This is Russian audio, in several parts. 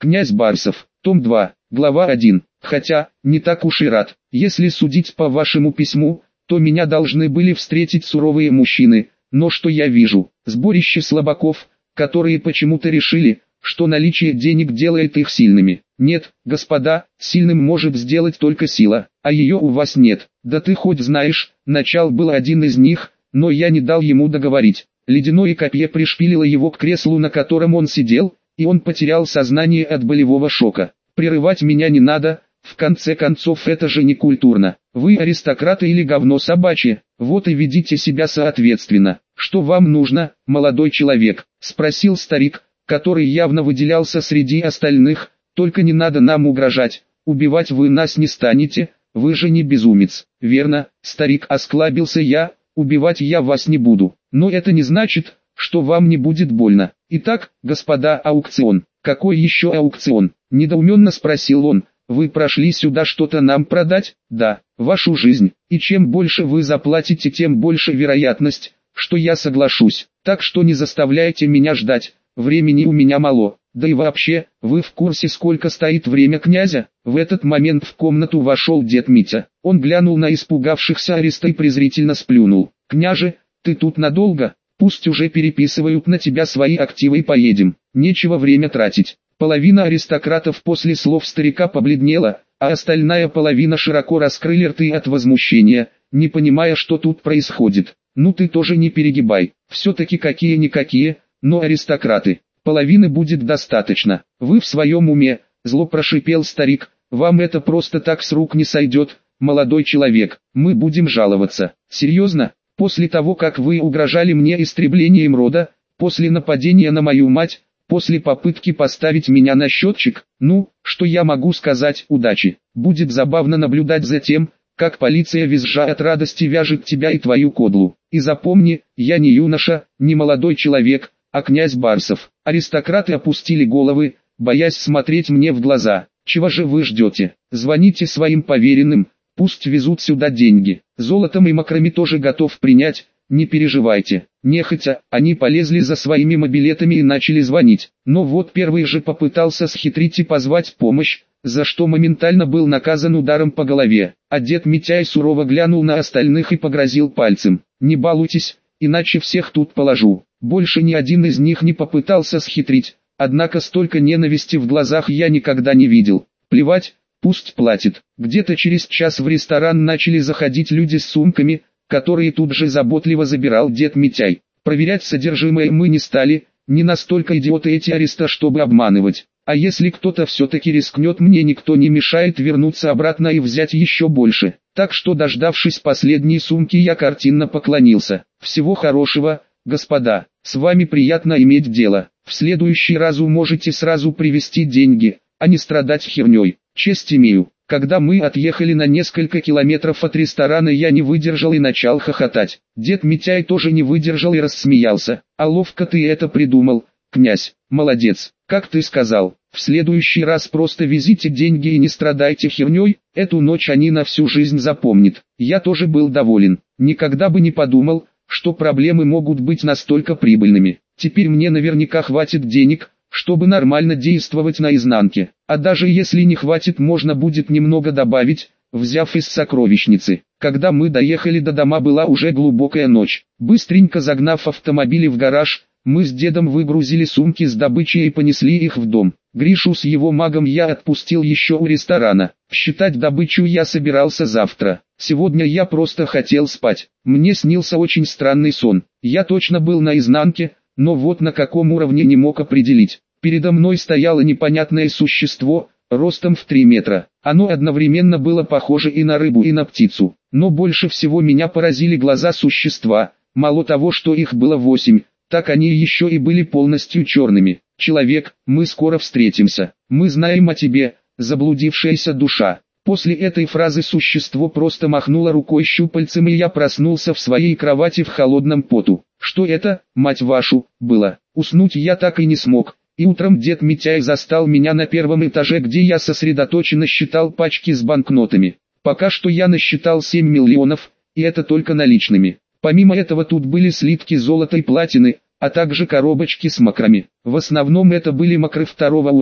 Князь Барсов, том 2, глава 1. Хотя, не так уж и рад. Если судить по вашему письму, то меня должны были встретить суровые мужчины, но что я вижу? Сборище слабаков, которые почему-то решили, что наличие денег делает их сильными. Нет, господа, сильным может сделать только сила, а ее у вас нет. Да ты хоть знаешь, начал был один из них, но я не дал ему договорить. Ледяное копье пришпилило его к креслу, на котором он сидел, и он потерял сознание от болевого шока. Прерывать меня не надо, в конце концов это же не культурно. Вы аристократы или говно собачье, вот и ведите себя соответственно. Что вам нужно, молодой человек? Спросил старик, который явно выделялся среди остальных. Только не надо нам угрожать, убивать вы нас не станете, вы же не безумец. Верно, старик, осклабился я, убивать я вас не буду, но это не значит, что вам не будет больно. Итак, господа, аукцион. Какой еще аукцион? Недоуменно спросил он. Вы прошли сюда что-то нам продать? Да, вашу жизнь. И чем больше вы заплатите, тем больше вероятность, что я соглашусь. Так что не заставляйте меня ждать, времени у меня мало. Да и вообще, вы в курсе, сколько стоит время князя? В этот момент в комнату вошел дед Митя. Он глянул на испугавшихся ареста и презрительно сплюнул. «Княже, ты тут надолго? Пусть уже переписывают на тебя свои активы и поедем. Нечего время тратить». Половина аристократов после слов старика побледнела, а остальная половина широко раскрыли рты от возмущения, не понимая, что тут происходит. «Ну ты тоже не перегибай, все-таки какие-никакие, но аристократы. Половины будет достаточно. Вы в своем уме?» — зло прошипел старик. «Вам это просто так с рук не сойдет, молодой человек. Мы будем жаловаться. Серьезно? После того, как вы угрожали мне истреблением рода, после нападения на мою мать, после попытки поставить меня на счетчик? Ну, что я могу сказать? Удачи. Будет забавно наблюдать за тем, как полиция, визжа от радости, вяжет тебя и твою кодлу. И запомни, я не юноша, не молодой человек, а князь Барсов». Аристократы опустили головы, боясь смотреть мне в глаза. «Чего же вы ждете? Звоните своим поверенным, пусть везут сюда деньги. Золотом и макрами тоже готов принять, не переживайте». Нехотя, они полезли за своими мобилетами и начали звонить. Но вот первый же попытался схитрить и позвать помощь, за что моментально был наказан ударом по голове. А дед Митяй сурово глянул на остальных и погрозил пальцем. «Не балуйтесь, иначе всех тут положу». Больше ни один из них не попытался схитрить, однако столько ненависти в глазах я никогда не видел. Плевать, пусть платит. Где-то через час в ресторан начали заходить люди с сумками, которые тут же заботливо забирал дед Митяй. Проверять содержимое мы не стали, не настолько идиоты эти ареста, чтобы обманывать. А если кто-то все-таки рискнет, мне никто не мешает вернуться обратно и взять еще больше. Так что, дождавшись последней сумки, я картинно поклонился. «Всего хорошего, господа, с вами приятно иметь дело. В следующий раз можете сразу привезти деньги, а не страдать херней. Честь имею». Когда мы отъехали на несколько километров от ресторана, я не выдержал и начал хохотать. Дед Митяй тоже не выдержал и рассмеялся. «А ловко ты это придумал, князь, молодец. Как ты сказал, в следующий раз просто везите деньги и не страдайте херней, эту ночь они на всю жизнь запомнят». Я тоже был доволен. Никогда бы не подумал, что проблемы могут быть настолько прибыльными. Теперь мне наверняка хватит денег, чтобы нормально действовать на изнанке. А даже если не хватит, можно будет немного добавить, взяв из сокровищницы. Когда мы доехали до дома, была уже глубокая ночь. Быстренько загнав автомобили в гараж, мы с дедом выгрузили сумки с добычей и понесли их в дом. Гришу с его магом я отпустил еще у ресторана. Считать добычу я собирался завтра. Сегодня я просто хотел спать. Мне снился очень странный сон. Я точно был на изнанке, но вот на каком уровне не мог определить. Передо мной стояло непонятное существо, ростом в 3 метра. Оно одновременно было похоже и на рыбу, и на птицу. Но больше всего меня поразили глаза существа. Мало того, что их было 8, так они еще и были полностью черными. «Человек, мы скоро встретимся. Мы знаем о тебе, заблудившаяся душа». После этой фразы существо просто махнуло рукой щупальцем, и я проснулся в своей кровати в холодном поту. Что это, мать вашу, было? Уснуть я так и не смог. И утром дед Митяй застал меня на первом этаже, где я сосредоточенно считал пачки с банкнотами. Пока что я насчитал 7 миллионов, и это только наличными. Помимо этого тут были слитки золота и платины, а также коробочки с макрами. В основном это были макры 2-го уровня,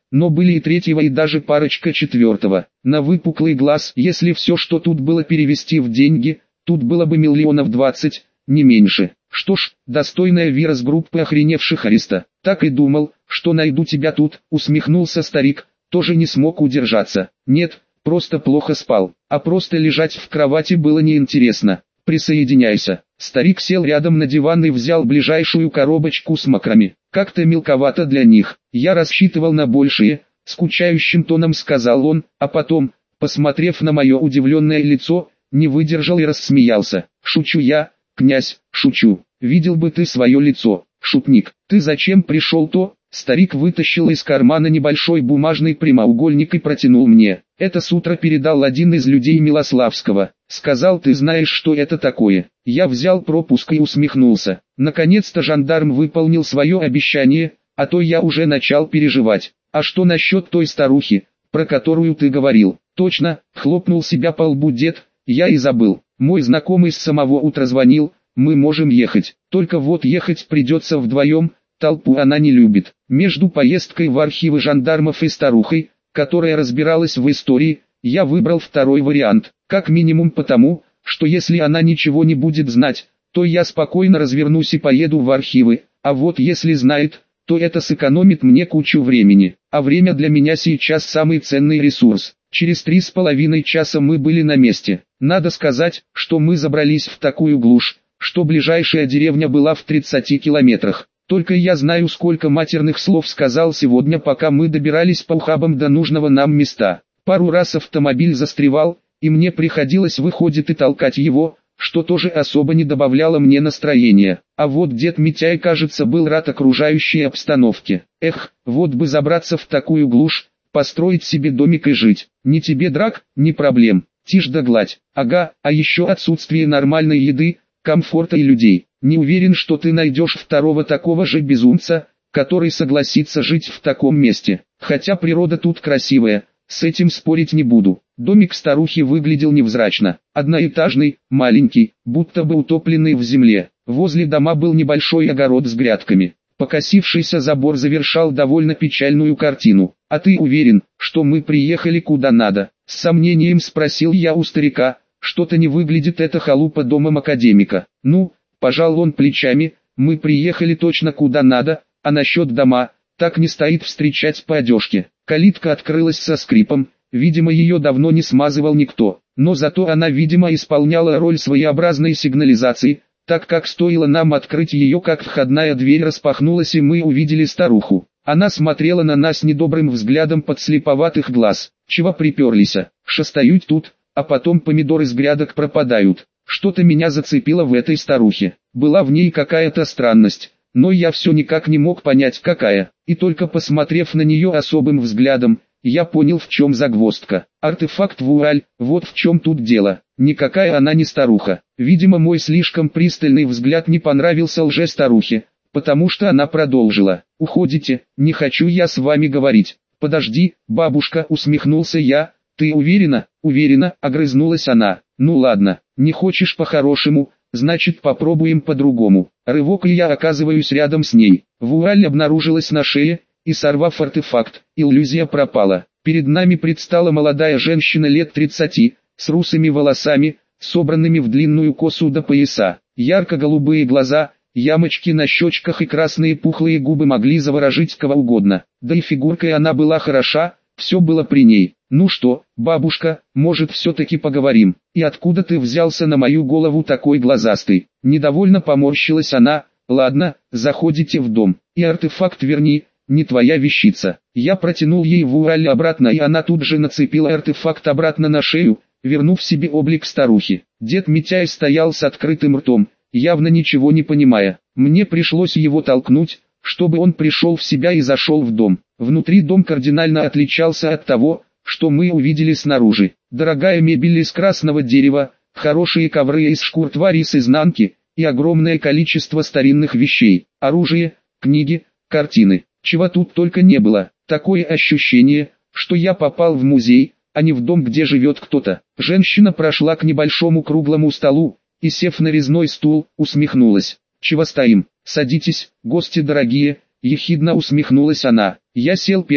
но были и третьего и даже парочка четвертого. На выпуклый глаз, если все, что тут было, перевести в деньги, тут было бы 20 миллионов, не меньше. Что ж, достойная вера с группы охреневших ареста. Так и думал, что найду тебя тут, усмехнулся старик, тоже не смог удержаться. Нет, просто плохо спал, а просто лежать в кровати было неинтересно. Присоединяйся. Старик сел рядом на диван и взял ближайшую коробочку с макрами. Как-то мелковато для них. Я рассчитывал на большие, скучающим тоном сказал он, а потом, посмотрев на мое удивленное лицо, не выдержал и рассмеялся. Шучу я, князь, шучу. Видел бы ты свое лицо, шутник. Ты зачем пришел-то? Старик вытащил из кармана небольшой бумажный прямоугольник и протянул мне. Это с утра передал один из людей Милославского. Сказал, ты знаешь, что это такое. Я взял пропуск и усмехнулся. Наконец-то жандарм выполнил свое обещание, а то я уже начал переживать. А что насчет той старухи, про которую ты говорил? Точно, хлопнул себя по лбу дед, я и забыл. Мой знакомый с самого утра звонил, мы можем ехать. Только вот ехать придется вдвоем, толпу она не любит. Между поездкой в архивы жандармов и старухой, которая разбиралась в истории, я выбрал второй вариант. Как минимум потому, что если она ничего не будет знать, то я спокойно развернусь и поеду в архивы, а вот если знает, то это сэкономит мне кучу времени. А время для меня сейчас самый ценный ресурс. Через 3,5 часа мы были на месте. Надо сказать, что мы забрались в такую глушь, что ближайшая деревня была в 30 километрах. Только я знаю, сколько матерных слов сказал сегодня, пока мы добирались по ухабам до нужного нам места. Пару раз автомобиль застревал, и мне приходилось выходит и толкать его, что тоже особо не добавляло мне настроения. А вот дед Митяй, кажется, был рад окружающей обстановке. Эх, вот бы забраться в такую глушь, построить себе домик и жить. Ни тебе драк, ни проблем, тишь да гладь. Ага, а еще отсутствие нормальной еды, комфорта и людей. Не уверен, что ты найдешь второго такого же безумца, который согласится жить в таком месте. Хотя природа тут красивая, с этим спорить не буду. Домик старухи выглядел невзрачно. Одноэтажный, маленький, будто бы утопленный в земле. Возле дома был небольшой огород с грядками. Покосившийся забор завершал довольно печальную картину. «А ты уверен, что мы приехали куда надо?» С сомнением спросил я у старика. «Что-то не выглядит эта халупа домом академика». «Ну, пожал он плечами, мы приехали точно куда надо, а насчет дома, так не стоит встречать по одежке». Калитка открылась со скрипом, видимо ее давно не смазывал никто, но зато она видимо исполняла роль своеобразной сигнализации, так как стоило нам открыть ее, как входная дверь распахнулась и мы увидели старуху. Она смотрела на нас недобрым взглядом подслеповатых глаз. «Чего приперлись? Шастают тут, а потом помидоры с грядок пропадают». Что-то меня зацепило в этой старухе. Была в ней какая-то странность, но я все никак не мог понять какая. И только посмотрев на нее особым взглядом, я понял, в чем загвоздка. Артефакт вуаль, вот в чем тут дело. Никакая она не старуха. Видимо, мой слишком пристальный взгляд не понравился лже-старухе, потому что она продолжила. «Уходите, не хочу я с вами говорить». «Подожди, бабушка», усмехнулся я. «Ты уверена?» «Уверена», огрызнулась она. «Ну ладно, не хочешь по-хорошему, значит попробуем по-другому». Рывок, и я оказываюсь рядом с ней. Вуаль обнаружилась на шее, и сорвав артефакт, иллюзия пропала. Перед нами предстала молодая женщина лет 30, с русыми волосами, собранными в длинную косу до пояса. Ярко-голубые глаза, ямочки на щечках и красные пухлые губы могли заворожить кого угодно. Да и фигуркой она была хороша, все было при ней. «Ну что, бабушка, может все-таки поговорим? И откуда ты взялся на мою голову такой глазастый?» Недовольно поморщилась она. «Ладно, заходите в дом, и артефакт верни, не твоя вещица». Я протянул ей вуаль обратно, и она тут же нацепила артефакт обратно на шею, вернув себе облик старухи. Дед Митяй стоял с открытым ртом, явно ничего не понимая. Мне пришлось его толкнуть, чтобы он пришел в себя и зашел в дом. Внутри дом кардинально отличался от того, что мы увидели снаружи. Дорогая мебель из красного дерева, хорошие ковры из шкур твари с изнанки, и огромное количество старинных вещей, оружие, книги, картины. Чего тут только не было. Такое ощущение, что я попал в музей, а не в дом, где живет кто-то. Женщина прошла к небольшому круглому столу, и сев на резной стул, усмехнулась. «Чего стоим? Садитесь, гости дорогие», ехидно усмехнулась она. Я сел первым,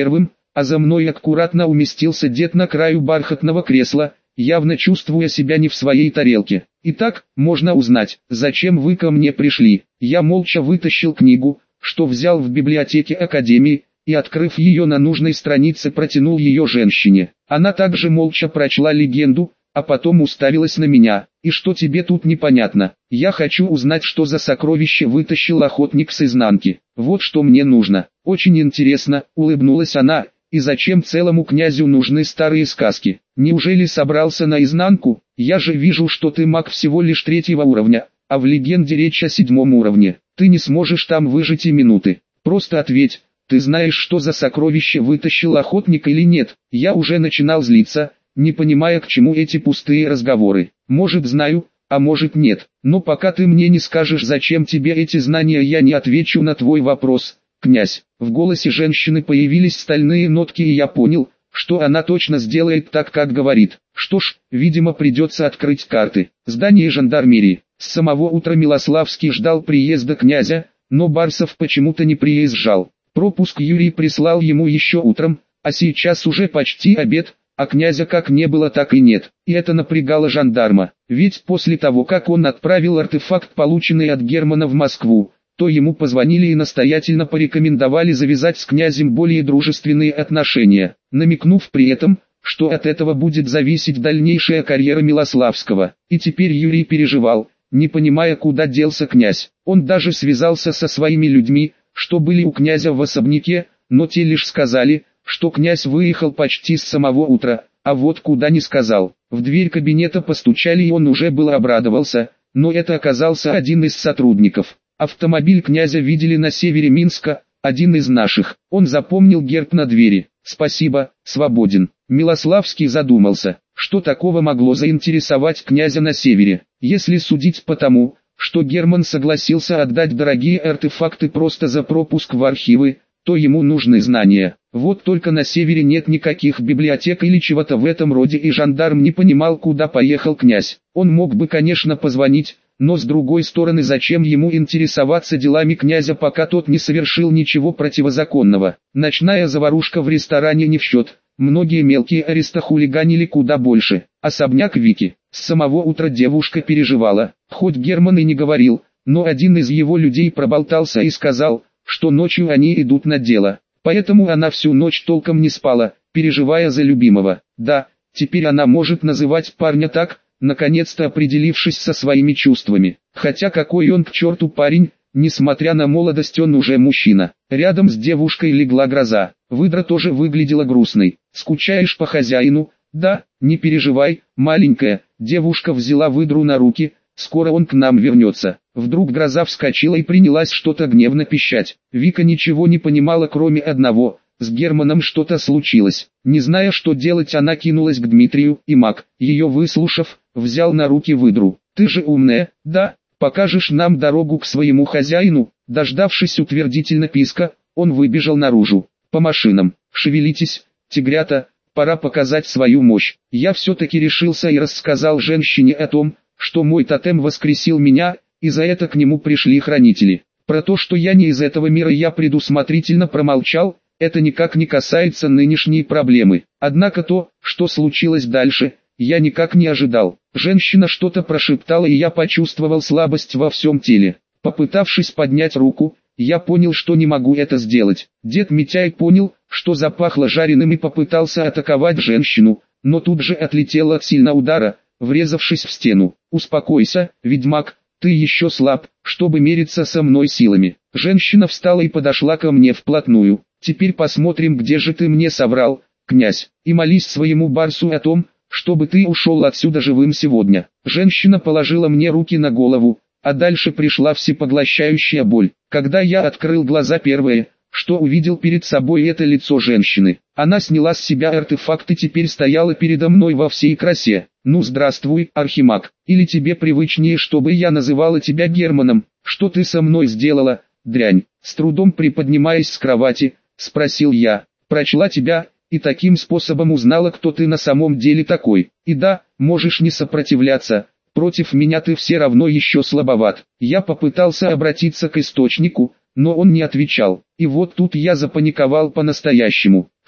а за мной аккуратно уместился дед на краю бархатного кресла, явно чувствуя себя не в своей тарелке. «Итак, можно узнать, зачем вы ко мне пришли?» Я молча вытащил книгу, что взял в библиотеке Академии, и, открыв ее на нужной странице, протянул ее женщине. Она также молча прочла легенду, а потом уставилась на меня. «И что тебе тут непонятно? Я хочу узнать, что за сокровище вытащил охотник с изнанки. Вот что мне нужно». «Очень интересно», — улыбнулась она. «И зачем целому князю нужны старые сказки? Неужели собрался наизнанку? Я же вижу, что ты маг всего лишь 3-го уровня, а в легенде речь о 7-м уровне. Ты не сможешь там выжить и минуты. Просто ответь, ты знаешь, что за сокровище вытащил охотник или нет?» Я уже начинал злиться, не понимая, к чему эти пустые разговоры. «Может, знаю, а может, нет. Но пока ты мне не скажешь, зачем тебе эти знания, я не отвечу на твой вопрос, князь». В голосе женщины появились стальные нотки, и я понял, что она точно сделает так, как говорит. Что ж, видимо, придется открыть карты. Здание жандармерии. С самого утра Милославский ждал приезда князя, но Барсов почему-то не приезжал. Пропуск Юрий прислал ему еще утром, а сейчас уже почти обед, а князя как не было, так и нет. И это напрягало жандарма, ведь после того, как он отправил артефакт, полученный от Германа, в Москву, то ему позвонили и настоятельно порекомендовали завязать с князем более дружественные отношения, намекнув при этом, что от этого будет зависеть дальнейшая карьера Милославского. И теперь Юрий переживал, не понимая, куда делся князь. Он даже связался со своими людьми, что были у князя в особняке, но те лишь сказали, что князь выехал почти с самого утра, а вот куда не сказал. В дверь кабинета постучали, и он уже было обрадовался, но это оказался один из сотрудников. Автомобиль князя видели на севере Минска, один из наших. Он запомнил герб на двери. «Спасибо, свободен». Милославский задумался, что такого могло заинтересовать князя на севере. Если судить по тому, что Герман согласился отдать дорогие артефакты просто за пропуск в архивы, то ему нужны знания. Вот только на севере нет никаких библиотек или чего-то в этом роде, и жандарм не понимал, куда поехал князь. Он мог бы, конечно, позвонить, но с другой стороны, зачем ему интересоваться делами князя, пока тот не совершил ничего противозаконного. Ночная заварушка в ресторане не в счет, многие мелкие аристы хулиганили куда больше. Особняк Вики. С самого утра девушка переживала, хоть Герман и не говорил, но один из его людей проболтался и сказал, что ночью они идут на дело. Поэтому она всю ночь толком не спала, переживая за любимого. Да, теперь она может называть парня так, наконец-то определившись со своими чувствами. Хотя какой он к черту парень, несмотря на молодость, он уже мужчина. Рядом с девушкой легла гроза. Выдра тоже выглядела грустной. «Скучаешь по хозяину?» «Да, не переживай, маленькая». Девушка взяла выдру на руки. «Скоро он к нам вернется». Вдруг гроза вскочила и принялась что-то гневно пищать. Вика ничего не понимала, кроме одного: с Германом что-то случилось. Не зная, что делать, она кинулась к Дмитрию, и маг, ее выслушав, взял на руки выдру. «Ты же умная, да? Покажешь нам дорогу к своему хозяину?» Дождавшись утвердительно писка, он выбежал наружу. «По машинам, шевелитесь, тигрята, пора показать свою мощь». Я все-таки решился и рассказал женщине о том, что мой тотем воскресил меня, и за это к нему пришли хранители. Про то, что я не из этого мира, я предусмотрительно промолчал, это никак не касается нынешней проблемы. Однако то, что случилось дальше, я никак не ожидал. Женщина что-то прошептала, и я почувствовал слабость во всем теле. Попытавшись поднять руку, я понял, что не могу это сделать. Дед Митяй понял, что запахло жареным, и попытался атаковать женщину, но тут же отлетел от сильного удара, врезавшись в стену. «Успокойся, ведьмак, ты еще слаб, чтобы мериться со мной силами». Женщина встала и подошла ко мне вплотную. «Теперь посмотрим, где же ты мне соврал, князь, и молись своему Барсу о том, чтобы ты ушел отсюда живым сегодня». Женщина положила мне руки на голову, а дальше пришла всепоглощающая боль. Когда я открыл глаза, первое, что увидел перед собой, это лицо женщины. Она сняла с себя артефакт и теперь стояла передо мной во всей красе. «Ну здравствуй, архимаг, или тебе привычнее, чтобы я называла тебя Германом? Что ты со мной сделала, дрянь?» С трудом приподнимаясь с кровати, спросил я. «Прочла тебя, и таким способом узнала, кто ты на самом деле такой. И да, можешь не сопротивляться, против меня ты все равно еще слабоват». Я попытался обратиться к источнику, но он не отвечал. И вот тут я запаниковал по-настоящему.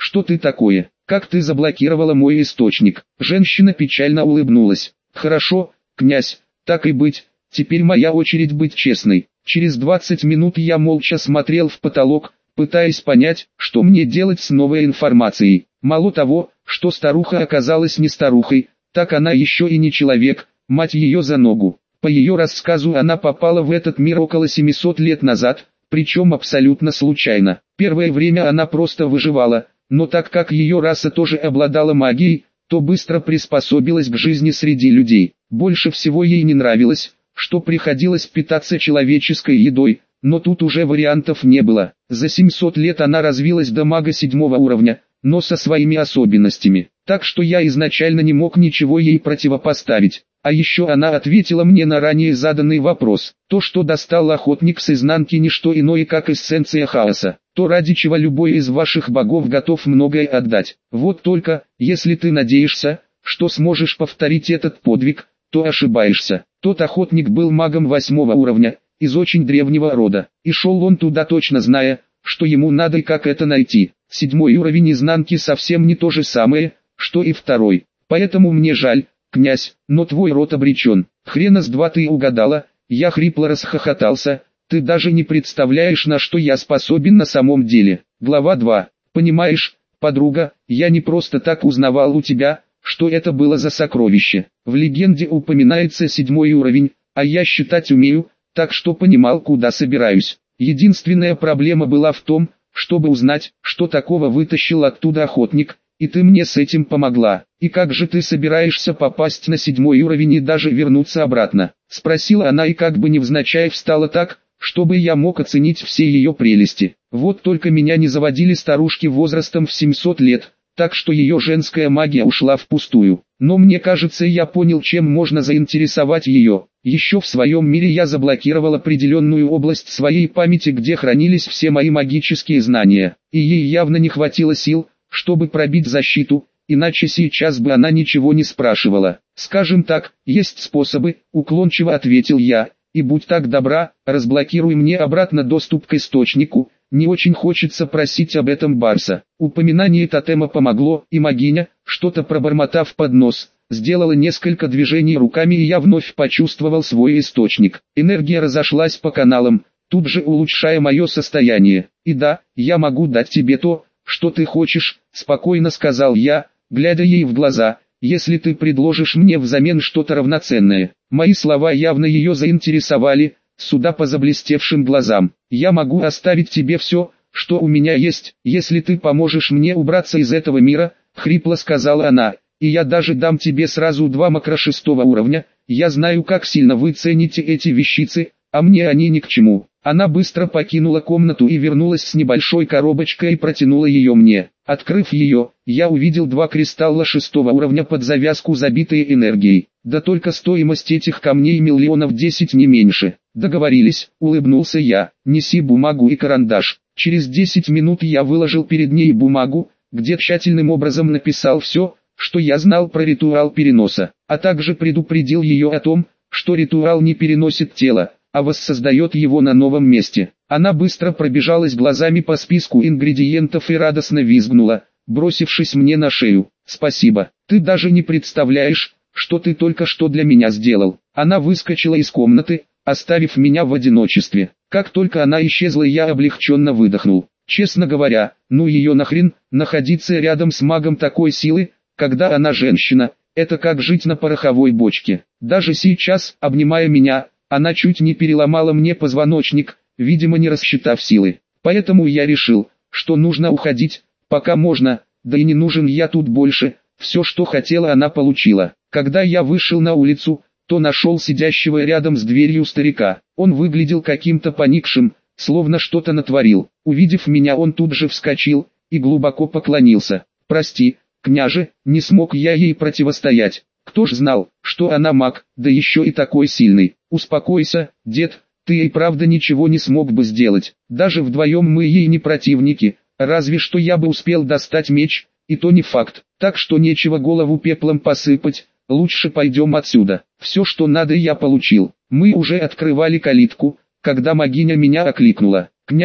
что ты такое? Как ты заблокировала мой источник?» Женщина печально улыбнулась. «Хорошо, князь, так и быть, теперь моя очередь быть честной». Через 20 минут я молча смотрел в потолок, пытаясь понять, что мне делать с новой информацией. Мало того, что старуха оказалась не старухой, так она еще и не человек, мать ее за ногу. По ее рассказу она попала в этот мир около 700 лет назад, причем абсолютно случайно. Первое время она просто выживала, но так как ее раса тоже обладала магией, то быстро приспособилась к жизни среди людей. Больше всего ей не нравилось, что приходилось питаться человеческой едой, но тут уже вариантов не было. За 700 лет она развилась до мага 7-го уровня, но со своими особенностями, так что я изначально не мог ничего ей противопоставить. А еще она ответила мне на ранее заданный вопрос. То, что достал охотник с изнанки, не что иное, как эссенция хаоса. То, ради чего любой из ваших богов готов многое отдать. Вот только, если ты надеешься, что сможешь повторить этот подвиг, то ошибаешься. Тот охотник был магом 8-го уровня, из очень древнего рода. И шел он туда, точно зная, что ему надо и как это найти. 7-й уровень изнанки совсем не то же самое, что и 2-й. Поэтому мне жаль, князь, но твой род обречен. Хрена с два ты угадала. Я хрипло расхохотался. Ты даже не представляешь, на что я способен на самом деле. Глава 2. Понимаешь, подруга, я не просто так узнавал у тебя, что это было за сокровище. В легенде упоминается 7-й уровень, а я считать умею, так что понимал, куда собираюсь. Единственная проблема была в том, чтобы узнать, что такого вытащил оттуда охотник, и ты мне с этим помогла. И как же ты собираешься попасть на 7-й уровень и даже вернуться обратно? Спросила она и как бы невзначай встала так, чтобы я мог оценить все ее прелести. Вот только меня не заводили старушки возрастом в 700 лет, так что ее женская магия ушла впустую. Но мне кажется, я понял, чем можно заинтересовать ее. Еще в своем мире я заблокировал определенную область своей памяти, где хранились все мои магические знания, и ей явно не хватило сил, чтобы пробить защиту, иначе сейчас бы она ничего не спрашивала. «Скажем так, есть способы», — уклончиво ответил я, — «и будь так добра, разблокируй мне обратно доступ к источнику, не очень хочется просить об этом Барса». Упоминание тотема помогло, и магиня, что-то пробормотав под нос, сделала несколько движений руками, и я вновь почувствовал свой источник. Энергия разошлась по каналам, тут же улучшая мое состояние. «И да, я могу дать тебе то, что ты хочешь», — спокойно сказал я, глядя ей в глаза, «если ты предложишь мне взамен что-то равноценное». Мои слова явно ее заинтересовали, судя по заблестевшим глазам. «Я могу оставить тебе все, что у меня есть, если ты поможешь мне убраться из этого мира», — хрипло сказала она, «и я даже дам тебе сразу 2 макро 6-го уровня, я знаю, как сильно вы цените эти вещицы, а мне они ни к чему». Она быстро покинула комнату и вернулась с небольшой коробочкой и протянула ее мне. Открыв ее, я увидел 2 кристалла 6-го уровня под завязку, забитые энергией. Да только стоимость этих камней миллионов 10 не меньше. «Договорились», — улыбнулся я. «Неси бумагу и карандаш». Через 10 минут я выложил перед ней бумагу, где тщательным образом написал все, что я знал про ритуал переноса, а также предупредил ее о том, что ритуал не переносит тело, а воссоздает его на новом месте. Она быстро пробежалась глазами по списку ингредиентов и радостно визгнула, бросившись мне на шею. «Спасибо, ты даже не представляешь, что ты только что для меня сделал». Она выскочила из комнаты, оставив меня в одиночестве. Как только она исчезла, я облегченно выдохнул. Честно говоря, ну ее нахрен, находиться рядом с магом такой силы, когда она женщина, это как жить на пороховой бочке. Даже сейчас, обнимая меня, она чуть не переломала мне позвоночник, видимо не рассчитав силы. Поэтому я решил, что нужно уходить, пока можно, да и не нужен я тут больше. Все, что хотела, она получила. Когда я вышел на улицу, то нашел сидящего рядом с дверью старика. Он выглядел каким-то поникшим, словно что-то натворил. Увидев меня, он тут же вскочил и глубоко поклонился. «Прости, княже, не смог я ей противостоять. Кто ж знал, что она маг, да еще и такой сильный». «Успокойся, дед, ты и правда ничего не смог бы сделать. Даже вдвоем мы ей не противники, разве что я бы успел достать меч, и то не факт. Так что нечего голову пеплом посыпать, лучше пойдем отсюда». Все, что надо, я получил. Мы уже открывали калитку, когда магиня меня окликнула. «Князь,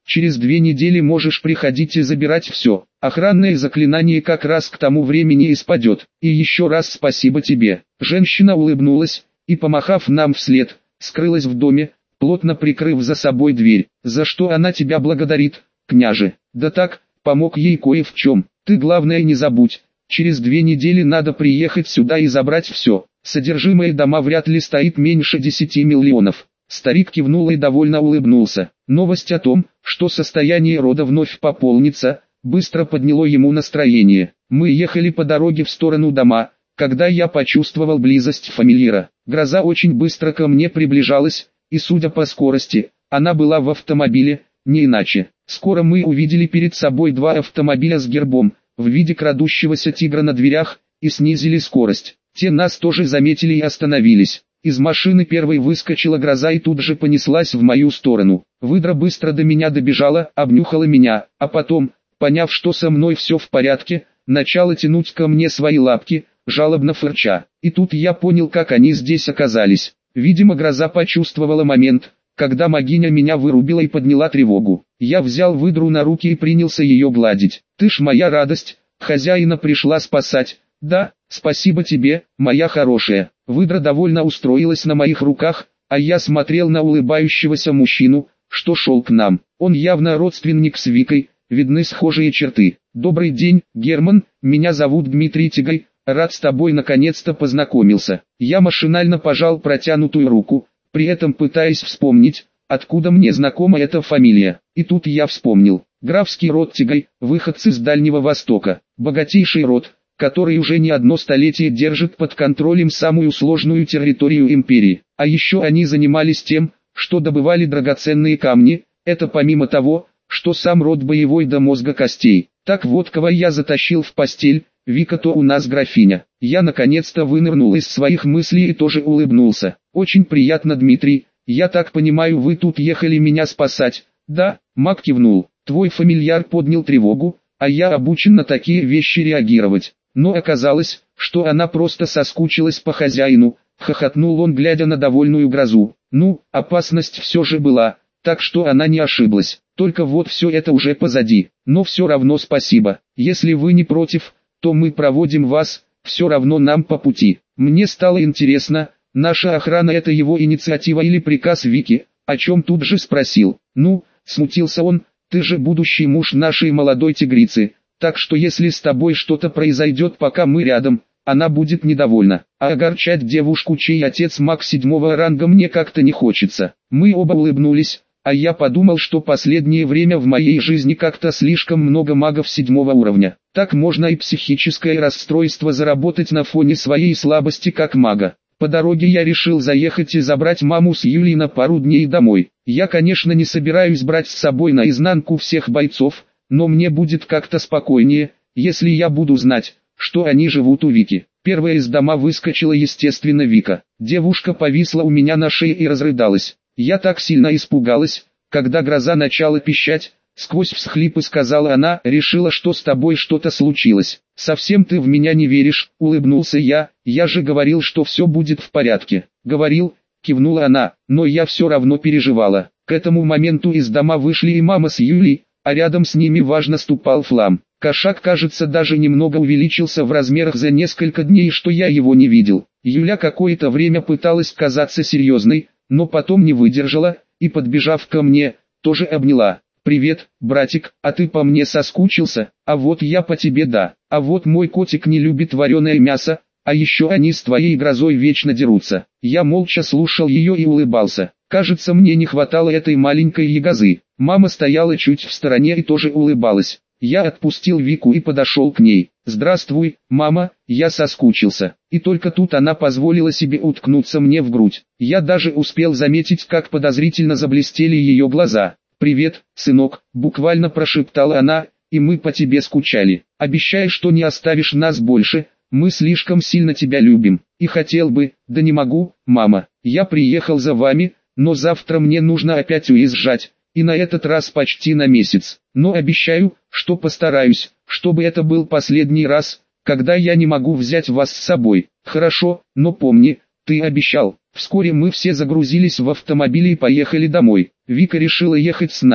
Через 2 недели можешь приходить и забирать все. Охранное заклинание как раз к тому времени и спадет. И еще раз спасибо тебе». Женщина улыбнулась и, помахав нам вслед, скрылась в доме, плотно прикрыв за собой дверь. «За что она тебя благодарит, княже?» «Да так, помог ей кое в чем. Ты главное не забудь, через 2 недели надо приехать сюда и забрать все. Содержимое дома вряд ли стоит меньше 10 миллионов». Старик кивнул и довольно улыбнулся. Новость о том, что состояние рода вновь пополнится, быстро подняло ему настроение. Мы ехали по дороге в сторону дома, когда я почувствовал близость фамильяра. Гроза очень быстро ко мне приближалась, и судя по скорости, она была в автомобиле, не иначе. Скоро мы увидели перед собой 2 автомобиля с гербом, в виде крадущегося тигра на дверях, и снизили скорость. Те нас тоже заметили и остановились. Из машины первой выскочила Гроза и тут же понеслась в мою сторону. Выдра быстро до меня добежала, обнюхала меня, а потом, поняв, что со мной все в порядке, начала тянуть ко мне свои лапки, жалобно фырча. И тут я понял, как они здесь оказались. Видимо, Гроза почувствовала момент, когда могиня меня вырубила и подняла тревогу. Я взял выдру на руки и принялся ее гладить. «Ты ж моя радость, хозяина пришла спасать». «Да, спасибо тебе, моя хорошая». Выдра довольно устроилась на моих руках, а я смотрел на улыбающегося мужчину, что шел к нам. Он явно родственник с Викой, видны схожие черты. «Добрый день, Герман, меня зовут Дмитрий Тигай, рад с тобой наконец-то познакомился». Я машинально пожал протянутую руку, при этом пытаясь вспомнить, откуда мне знакома эта фамилия. И тут я вспомнил. Графский род Тигай, выходцы с Дальнего Востока, богатейший род, который уже не одно столетие держит под контролем самую сложную территорию империи. А еще они занимались тем, что добывали драгоценные камни, это помимо того, что сам род боевой до мозга костей. Так вот, кого я затащил в постель, Вика то у нас графиня. Я наконец-то вынырнул из своих мыслей и тоже улыбнулся. «Очень приятно, Дмитрий, я так понимаю, вы тут ехали меня спасать?» «Да», маг кивнул. «Твой фамильяр поднял тревогу, а я обучен на такие вещи реагировать». Но оказалось, что она просто соскучилась по хозяину, хохотнул он, глядя на довольную Грозу. Ну, опасность все же была, так что она не ошиблась. Только вот все это уже позади. Но все равно спасибо. Если вы не против, то мы проводим вас, все равно нам по пути. Мне стало интересно, наша охрана — это его инициатива или приказ Вики, о чем тут же спросил. Ну, смутился он, ты же будущий муж нашей молодой тигрицы. Так что если с тобой что-то произойдет, пока мы рядом, она будет недовольна. А огорчать девушку, чей отец маг 7-го ранга, мне как-то не хочется. Мы оба улыбнулись, а я подумал, что последнее время в моей жизни как-то слишком много магов 7-го уровня. Так можно и психическое расстройство заработать на фоне своей слабости как мага. По дороге я решил заехать и забрать маму с Юлей на пару дней домой. Я, конечно, не собираюсь брать с собой наизнанку всех бойцов, но мне будет как-то спокойнее, если я буду знать, что они живут у Вики. Первая из дома выскочила, естественно, Вика. Девушка повисла у меня на шее и разрыдалась. Я так сильно испугалась, когда Гроза начала пищать, сквозь всхлипы сказала она: «Решила, что с тобой что-то случилось». «Совсем ты в меня не веришь», — улыбнулся я же говорил, что все будет в порядке. «Говорил», — кивнула она, — «но я все равно переживала». К этому моменту из дома вышли и мама с Юлей, а рядом с ними важно ступал Флам. Кошак, кажется, даже немного увеличился в размерах за несколько дней, что я его не видел. Юля какое-то время пыталась казаться серьезной, но потом не выдержала, и, подбежав ко мне, тоже обняла. «Привет, братик, а ты по мне соскучился? А вот я по тебе, да. А вот мой котик не любит вареное мясо, а еще они с твоей Грозой вечно дерутся». Я молча слушал ее и улыбался. Кажется, мне не хватало этой маленькой ягозы. Мама стояла чуть в стороне и тоже улыбалась. Я отпустил Вику и подошел к ней. «Здравствуй, мама, я соскучился». И только тут она позволила себе уткнуться мне в грудь. Я даже успел заметить, как подозрительно заблестели ее глаза. «Привет, сынок», — буквально прошептала она, — «и мы по тебе скучали. Обещай, что не оставишь нас больше, мы слишком сильно тебя любим». «И хотел бы, да не могу, мама. Я приехал за вами, но завтра мне нужно опять уезжать, и на этот раз почти на месяц. Но обещаю, что постараюсь, чтобы это был последний раз, когда я не могу взять вас с собой». «Хорошо, но помни, ты обещал». Вскоре мы все загрузились в автомобиль и поехали домой. Вика решила ехать с нами,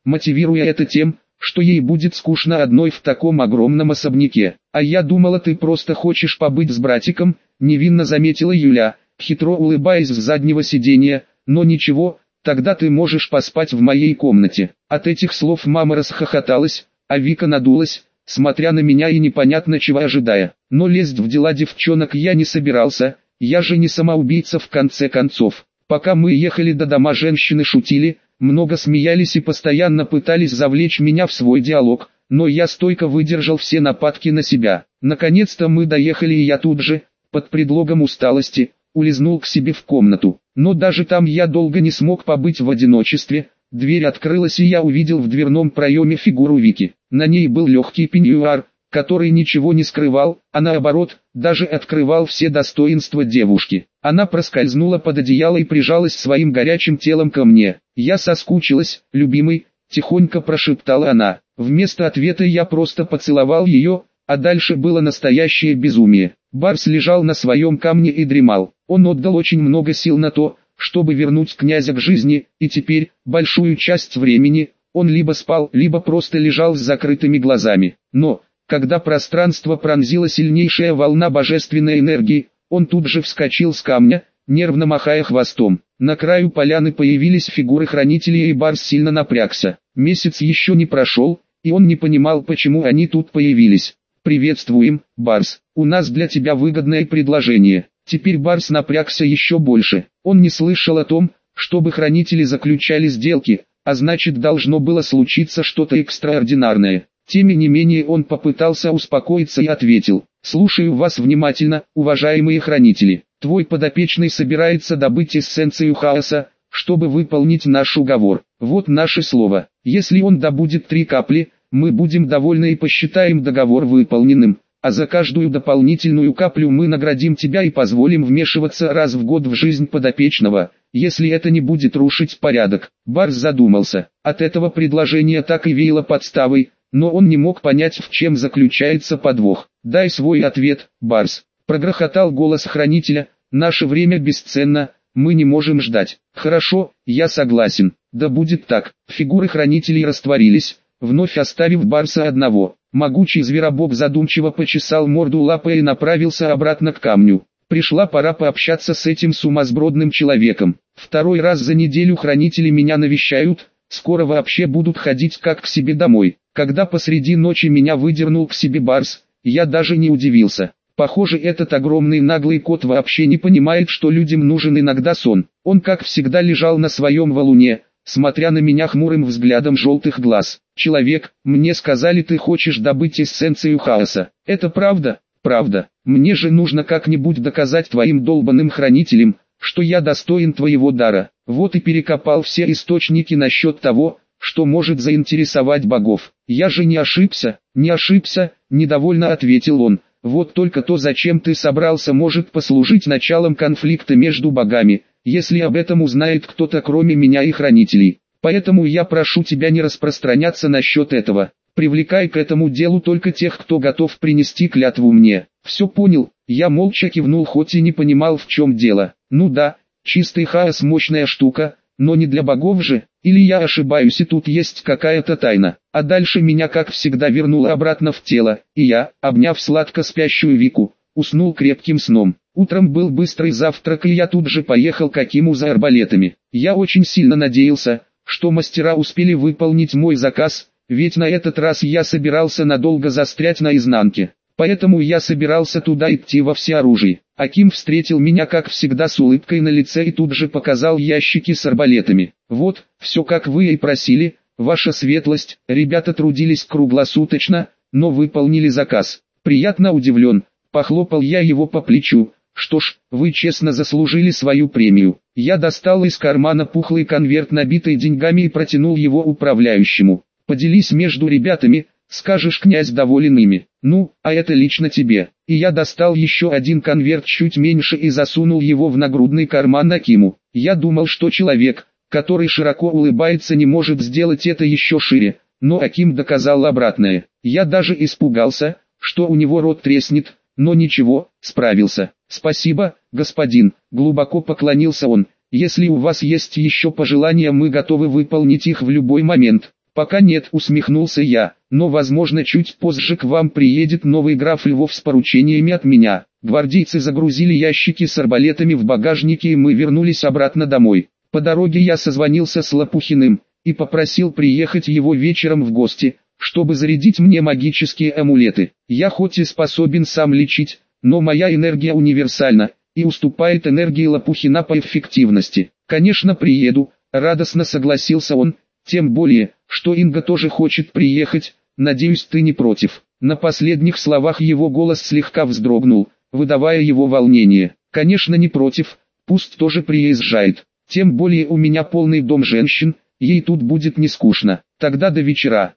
мотивируя это тем, что ей будет скучно одной в таком огромном особняке. «А я думала, ты просто хочешь побыть с братиком», — невинно заметила Юля, хитро улыбаясь с заднего сиденья. «Но ничего, тогда ты можешь поспать в моей комнате». От этих слов мама расхохоталась, а Вика надулась, смотря на меня и непонятно чего ожидая. Но лезть в дела девчонок я не собирался, я же не самоубийца в конце концов. Пока мы ехали до дома, женщины шутили, много смеялись и постоянно пытались завлечь меня в свой диалог, но я стойко выдержал все нападки на себя. Наконец-то мы доехали, и я тут же, под предлогом усталости, улизнул к себе в комнату. Но даже там я долго не смог побыть в одиночестве. Дверь открылась, и я увидел в дверном проеме фигуру Вики. На ней был легкий пеньюар, который ничего не скрывал, а наоборот, даже открывал все достоинства девушки. Она проскользнула под одеяло и прижалась своим горячим телом ко мне. «Я соскучилась, любимый», — тихонько прошептала она. Вместо ответа я просто поцеловал ее, а дальше было настоящее безумие. Барс лежал на своем камне и дремал. Он отдал очень много сил на то, чтобы вернуть князя к жизни, и теперь, большую часть времени, он либо спал, либо просто лежал с закрытыми глазами. Но, когда пространство пронзила сильнейшая волна божественной энергии, он тут же вскочил с камня, нервно махая хвостом. На краю поляны появились фигуры хранителей, и Барс сильно напрягся. Месяц еще не прошел, и он не понимал, почему они тут появились. «Приветствуем, Барс, у нас для тебя выгодное предложение». Теперь Барс напрягся еще больше. Он не слышал о том, чтобы хранители заключали сделки, а значит, должно было случиться что-то экстраординарное. Тем не менее, он попытался успокоиться и ответил: «Слушаю вас внимательно, уважаемые хранители. Твой подопечный собирается добыть эссенцию хаоса, чтобы выполнить наш уговор. Вот наше слово. Если он добудет 3 капли, мы будем довольны и посчитаем договор выполненным. А за каждую дополнительную каплю мы наградим тебя и позволим вмешиваться раз в год в жизнь подопечного, если это не будет рушить порядок». Барс задумался. От этого предложения так и веяло подставой, но он не мог понять, в чем заключается подвох. «Дай свой ответ, Барс», — прогрохотал голос хранителя. «Наше время бесценно, мы не можем ждать». «Хорошо, я согласен. Да будет так». Фигуры хранителей растворились, вновь оставив Барса одного. Могучий зверобог задумчиво почесал морду лапой и направился обратно к камню. Пришла пора пообщаться с этим сумасбродным человеком. Второй раз за неделю хранители меня навещают, скоро вообще будут ходить как к себе домой. Когда посреди ночи меня выдернул к себе Барс, я даже не удивился. Похоже, этот огромный наглый кот вообще не понимает, что людям нужен иногда сон. Он как всегда лежал на своем валуне, смотря на меня хмурым взглядом желтых глаз. «Человек, мне сказали, ты хочешь добыть эссенцию хаоса. Это правда?» «Правда. Мне же нужно как-нибудь доказать твоим долбанным хранителям, что я достоин твоего дара. Вот и перекопал все источники насчет того, что может заинтересовать богов. Я же не ошибся», недовольно ответил он. «Вот только то, зачем ты собрался, может послужить началом конфликта между богами, если об этом узнает кто-то кроме меня и хранителей. Поэтому я прошу тебя не распространяться насчет этого. Привлекай к этому делу только тех, кто готов принести клятву мне». «Все понял», я молча кивнул, хоть и не понимал, в чем дело. «Ну да, чистый хаос мощная штука, но не для богов же, или я ошибаюсь и тут есть какая-то тайна». А дальше меня как всегда вернуло обратно в тело, и я, обняв сладко спящую Вику, уснул крепким сном. Утром был быстрый завтрак, и я тут же поехал к Акиму за арбалетами. Я очень сильно надеялся, что мастера успели выполнить мой заказ, ведь на этот раз я собирался надолго застрять на изнанке. Поэтому я собирался туда идти во всеоружии. Аким встретил меня как всегда с улыбкой на лице и тут же показал ящики с арбалетами. «Вот, все как вы и просили, ваша светлость». Ребята трудились круглосуточно, но выполнили заказ. «Приятно удивлен», похлопал я его по плечу. «Что ж, вы честно заслужили свою премию». Я достал из кармана пухлый конверт, набитый деньгами, и протянул его управляющему. «Поделись между ребятами, скажешь, князь доволен ими». «Ну, а это лично тебе». И я достал еще один конверт чуть меньше и засунул его в нагрудный карман Акиму. Я думал, что человек, который широко улыбается, не может сделать это еще шире, но Аким доказал обратное. Я даже испугался, что у него рот треснет, но ничего, справился. «Спасибо, господин», глубоко поклонился он. «Если у вас есть еще пожелания, мы готовы выполнить их в любой момент». Пока нет, усмехнулся я, но возможно чуть позже к вам приедет новый граф Львов с поручениями от меня. Гвардейцы загрузили ящики с арбалетами в багажнике и мы вернулись обратно домой. По дороге я созвонился с Лопухиным и попросил приехать его вечером в гости, чтобы зарядить мне магические амулеты. Я хоть и способен сам лечить, но моя энергия универсальна и уступает энергии Лопухина по эффективности. Конечно, приеду, радостно согласился он, тем более, что Инга тоже хочет приехать, надеюсь, ты не против. На последних словах его голос слегка вздрогнул, выдавая его волнение. Конечно, не против, пусть тоже приезжает. Тем более у меня полный дом женщин, ей тут будет не скучно. Тогда до вечера.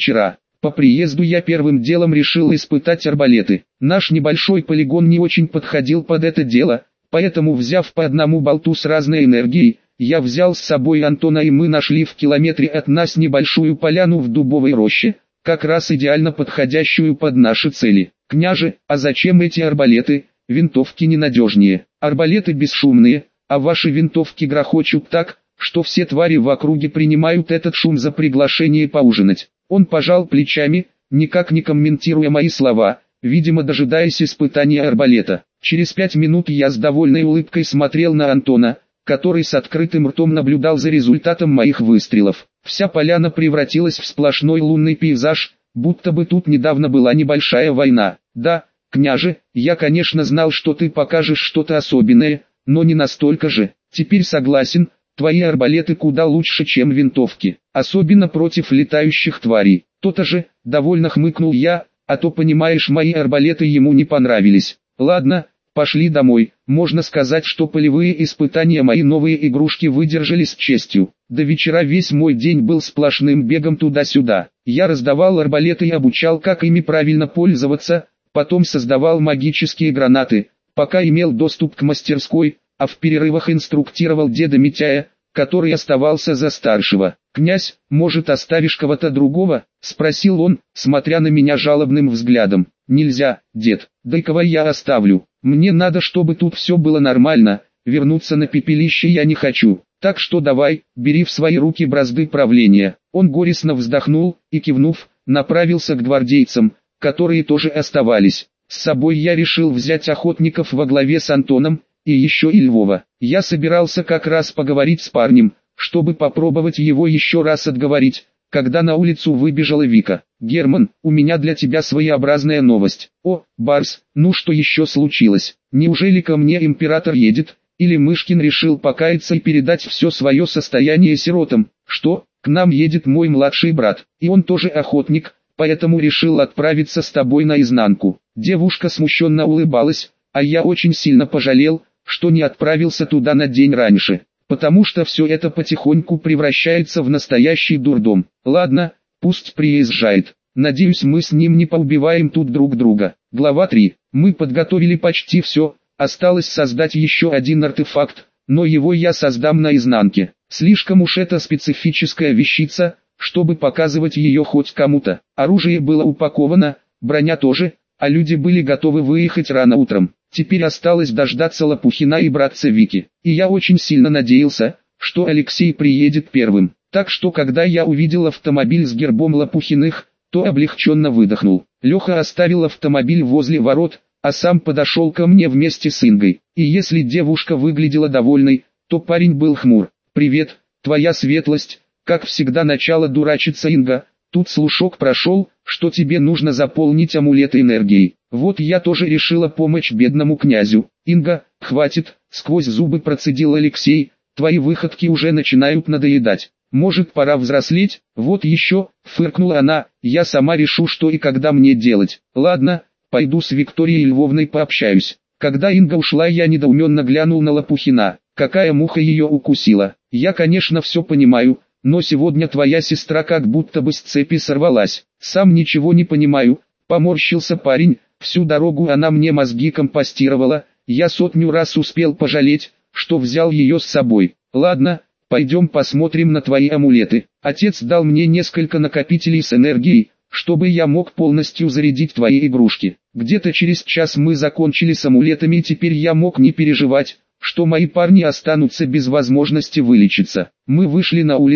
По приезду я первым делом решил испытать арбалеты. Наш небольшой полигон не очень подходил под это дело, поэтому, взяв по одному болту с разной энергией, я взял с собой Антона и мы нашли в километре от нас небольшую поляну в дубовой роще, как раз идеально подходящую под наши цели. Княже, а зачем эти арбалеты? Винтовки ненадежнее. Арбалеты бесшумные, а ваши винтовки грохочут так, что все твари в округе принимают этот шум за приглашение поужинать. Он пожал плечами, никак не комментируя мои слова, видимо дожидаясь испытания арбалета. Через 5 минут я с довольной улыбкой смотрел на Антона, который с открытым ртом наблюдал за результатом моих выстрелов. Вся поляна превратилась в сплошной лунный пейзаж, будто бы тут недавно была небольшая война. Да, княже, я конечно знал, что ты покажешь что-то особенное, но не настолько же. Теперь согласен, твои арбалеты куда лучше, чем винтовки, особенно против летающих тварей. То-то же, довольно хмыкнул я, а то понимаешь, мои арбалеты ему не понравились. Ладно, пошли домой. Можно сказать, что полевые испытания мои новые игрушки выдержали с честью. До вечера весь мой день был сплошным бегом туда-сюда. Я раздавал арбалеты и обучал, как ими правильно пользоваться, потом создавал магические гранаты, пока имел доступ к мастерской, а в перерывах инструктировал деда Митяя, который оставался за старшего. «Князь, может, оставишь кого-то другого?» – спросил он, смотря на меня жалобным взглядом. «Нельзя, дед, да и кого я оставлю? Мне надо, чтобы тут все было нормально, вернуться на пепелище я не хочу. Так что давай, бери в свои руки бразды правления». Он горестно вздохнул и, кивнув, направился к гвардейцам, которые тоже оставались. С собой я решил взять охотников во главе с Антоном, и еще и Львова. Я собирался как раз поговорить с парнем, чтобы попробовать его еще раз отговорить, когда на улицу выбежала Вика. «Герман, у меня для тебя своеобразная новость». «О, Барс, ну что еще случилось? Неужели ко мне император едет, или Мышкин решил покаяться и передать все свое состояние сиротам?» «Что? К нам едет мой младший брат, и он тоже охотник, поэтому решил отправиться с тобой наизнанку». Девушка смущенно улыбалась, а я очень сильно пожалел, что не отправился туда на день раньше, потому что все это потихоньку превращается в настоящий дурдом. Ладно, пусть приезжает. Надеюсь, мы с ним не поубиваем тут друг друга. Глава 3. Мы подготовили почти все, осталось создать еще один артефакт, но его я создам наизнанке. Слишком уж это специфическая вещица, чтобы показывать ее хоть кому-то. Оружие было упаковано, броня тоже, а люди были готовы выехать рано утром. Теперь осталось дождаться Лопухина и братца Вики. И я очень сильно надеялся, что Алексей приедет первым. Так что когда я увидел автомобиль с гербом Лопухиных, то облегченно выдохнул. Леха оставил автомобиль возле ворот, а сам подошел ко мне вместе с Ингой. И если девушка выглядела довольной, то парень был хмур. «Привет, твоя светлость», как всегда начала дурачиться Инга. «Тут слушок прошел, что тебе нужно заполнить амулет энергией. Вот я тоже решила помочь бедному князю». «Инга, хватит», сквозь зубы процедил Алексей, «твои выходки уже начинают надоедать. Может, пора взрослеть?» «Вот еще», фыркнула она, «я сама решу, что и когда мне делать. Ладно, пойду с Викторией Львовной пообщаюсь». Когда Инга ушла, я недоуменно глянул на Лопухина. Какая муха ее укусила? «Я, конечно, все понимаю, но сегодня твоя сестра как будто бы с цепи сорвалась». «Сам ничего не понимаю», поморщился парень, «всю дорогу она мне мозги компостировала, я 100 раз успел пожалеть, что взял ее с собой. Ладно, пойдем посмотрим на твои амулеты. Отец дал мне несколько накопителей с энергией, чтобы я мог полностью зарядить твои игрушки. Где-то через час мы закончили с амулетами, и теперь я мог не переживать, что мои парни останутся без возможности вылечиться». Мы вышли на улицу,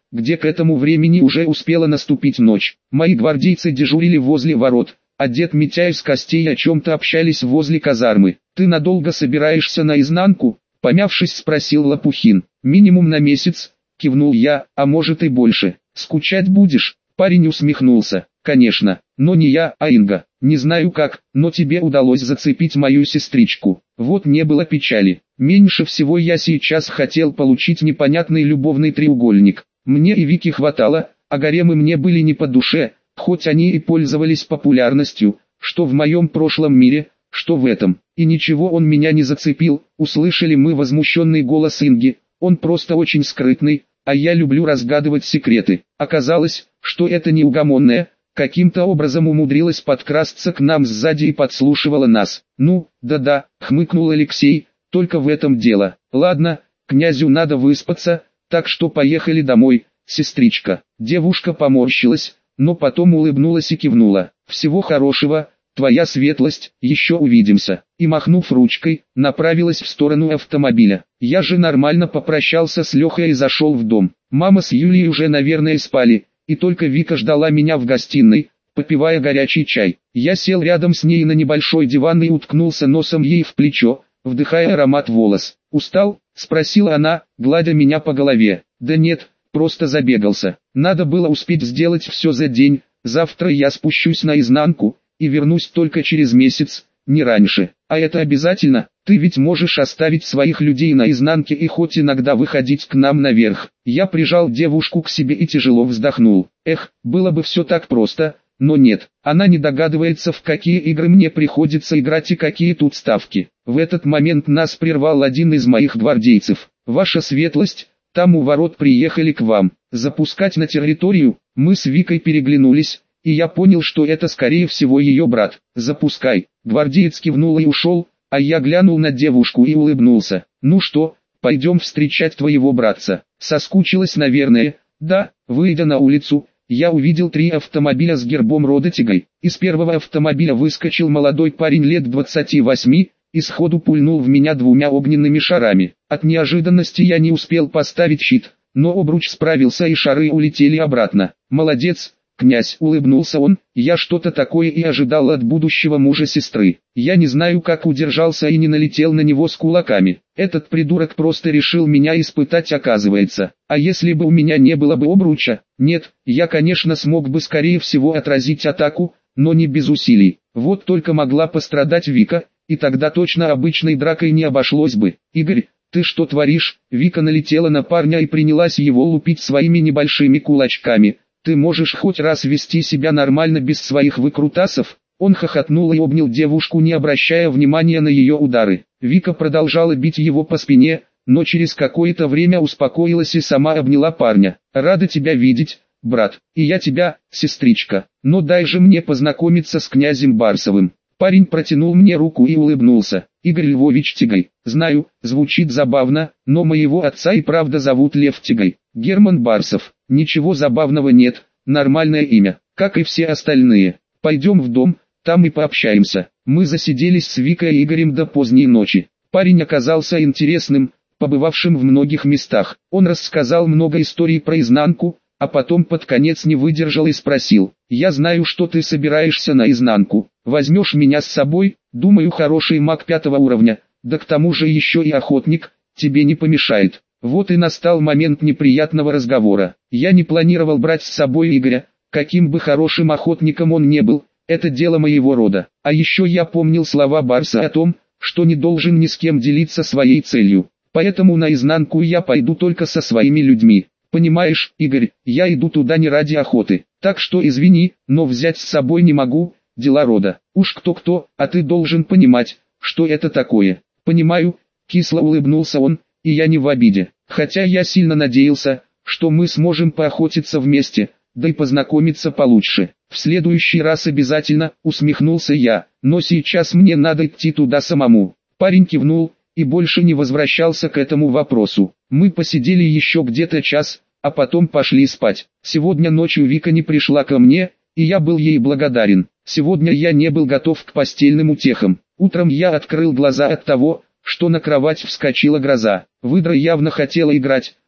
где к этому времени уже успела наступить ночь. Мои гвардейцы дежурили возле ворот, а дед Митяй с Костей о чем-то общались возле казармы. «Ты надолго собираешься наизнанку?» — помявшись, спросил Лопухин. «Минимум на месяц», — кивнул я, — «а может и больше. Скучать будешь?» Парень усмехнулся. «Конечно, но не я, а Инга. Не знаю как, но тебе удалось зацепить мою сестричку. Вот не было печали. Меньше всего я сейчас хотел получить непонятный любовный треугольник. Мне и Вики хватало, а гаремы мне были не по душе, хоть они и пользовались популярностью, что в моем прошлом мире, что в этом. И ничего он меня не зацепил», — услышали мы возмущенный голос Инги. «Он просто очень скрытный, а я люблю разгадывать секреты». Оказалось, что это неугомонная, каким-то образом умудрилась подкрасться к нам сзади и подслушивала нас. «Ну, да-да», — хмыкнул Алексей, — «только в этом дело. Ладно, князю надо выспаться, так что поехали домой, сестричка». Девушка поморщилась, но потом улыбнулась и кивнула. «Всего хорошего, твоя светлость, еще увидимся». И, махнув ручкой, направилась в сторону автомобиля. Я же нормально попрощался с Лехой и зашел в дом. Мама с Юлей уже, наверное, спали, и только Вика ждала меня в гостиной, попивая горячий чай. Я сел рядом с ней на небольшой диван и уткнулся носом ей в плечо, вдыхая аромат волос. «Устал?» — спросила она, гладя меня по голове. «Да нет, просто забегался. Надо было успеть сделать все за день. Завтра я спущусь наизнанку и вернусь только через месяц, не раньше. А это обязательно? Ты ведь можешь оставить своих людей наизнанке и хоть иногда выходить к нам наверх». Я прижал девушку к себе и тяжело вздохнул. Эх, было бы все так просто, но нет. Она не догадывается, в какие игры мне приходится играть и какие тут ставки. В этот момент нас прервал один из моих гвардейцев. «Ваша светлость, там у ворот приехали к вам. Запускать на территорию?» Мы с Викой переглянулись, и я понял, что это скорее всего ее брат. «Запускай». Гвардеец кивнул и ушел, а я глянул на девушку и улыбнулся. «Ну что, пойдем встречать твоего братца?» Соскучилась, наверное. Да. Выйдя на улицу, я увидел 3 автомобиля с гербом рода Тигай. Из первого автомобиля выскочил молодой парень лет 28, и сходу пульнул в меня 2 огненными шарами. От неожиданности я не успел поставить щит, но обруч справился и шары улетели обратно. «Молодец, князь», — улыбнулся он, — «я что-то такое и ожидал от будущего мужа сестры. Я не знаю, как удержался и не налетел на него с кулаками. Этот придурок просто решил меня испытать, оказывается. А если бы у меня не было бы обруча? Нет, я, конечно, смог бы скорее всего отразить атаку, но не без усилий. Вот только могла пострадать Вика, и тогда точно обычной дракой не обошлось бы. Игорь, ты что творишь?» Вика налетела на парня и принялась его лупить своими небольшими кулачками. «Ты можешь хоть раз вести себя нормально без своих выкрутасов?» Он хохотнул и обнял девушку, не обращая внимания на ее удары. Вика продолжала бить его по спине, но через какое-то время успокоилась и сама обняла парня. «Рада тебя видеть, брат, и я тебя, сестричка, но дай же мне познакомиться с князем Барсовым». Парень протянул мне руку и улыбнулся. «Игорь Львович Тигай. Знаю, звучит забавно, но моего отца и правда зовут Лев Тигай. Герман Барсов. Ничего забавного нет, нормальное имя, как и все остальные. Пойдем в дом, там и пообщаемся». Мы засиделись с Викой и Игорем до поздней ночи. Парень оказался интересным, побывавшим в многих местах. Он рассказал много историй про изнанку, а потом под конец не выдержал и спросил: «Я знаю, что ты собираешься наизнанку. Возьмешь меня с собой? Думаю, хороший маг 5-го уровня, да к тому же еще и охотник, тебе не помешает». Вот и настал момент неприятного разговора. Я не планировал брать с собой Игоря, каким бы хорошим охотником он не был, это дело моего рода. А еще я помнил слова Барса о том, что не должен ни с кем делиться своей целью. Поэтому наизнанку я пойду только со своими людьми. Понимаешь, Игорь, я иду туда не ради охоты, так что извини, но взять с собой не могу, дела рода. Уж кто-кто, а ты должен понимать, что это такое. Понимаю, кисло улыбнулся он, и я не в обиде, хотя я сильно надеялся, что мы сможем поохотиться вместе, да и познакомиться получше. В следующий раз обязательно, усмехнулся я, но сейчас мне надо идти туда самому. Парень кивнул и больше не возвращался к этому вопросу. Мы посидели еще где-то час, а потом пошли спать. Сегодня ночью Вика не пришла ко мне, и я был ей благодарен. Сегодня я не был готов к постельным утехам. Утром я открыл глаза от того, что на кровать вскочила гроза. Выдра явно хотела играть,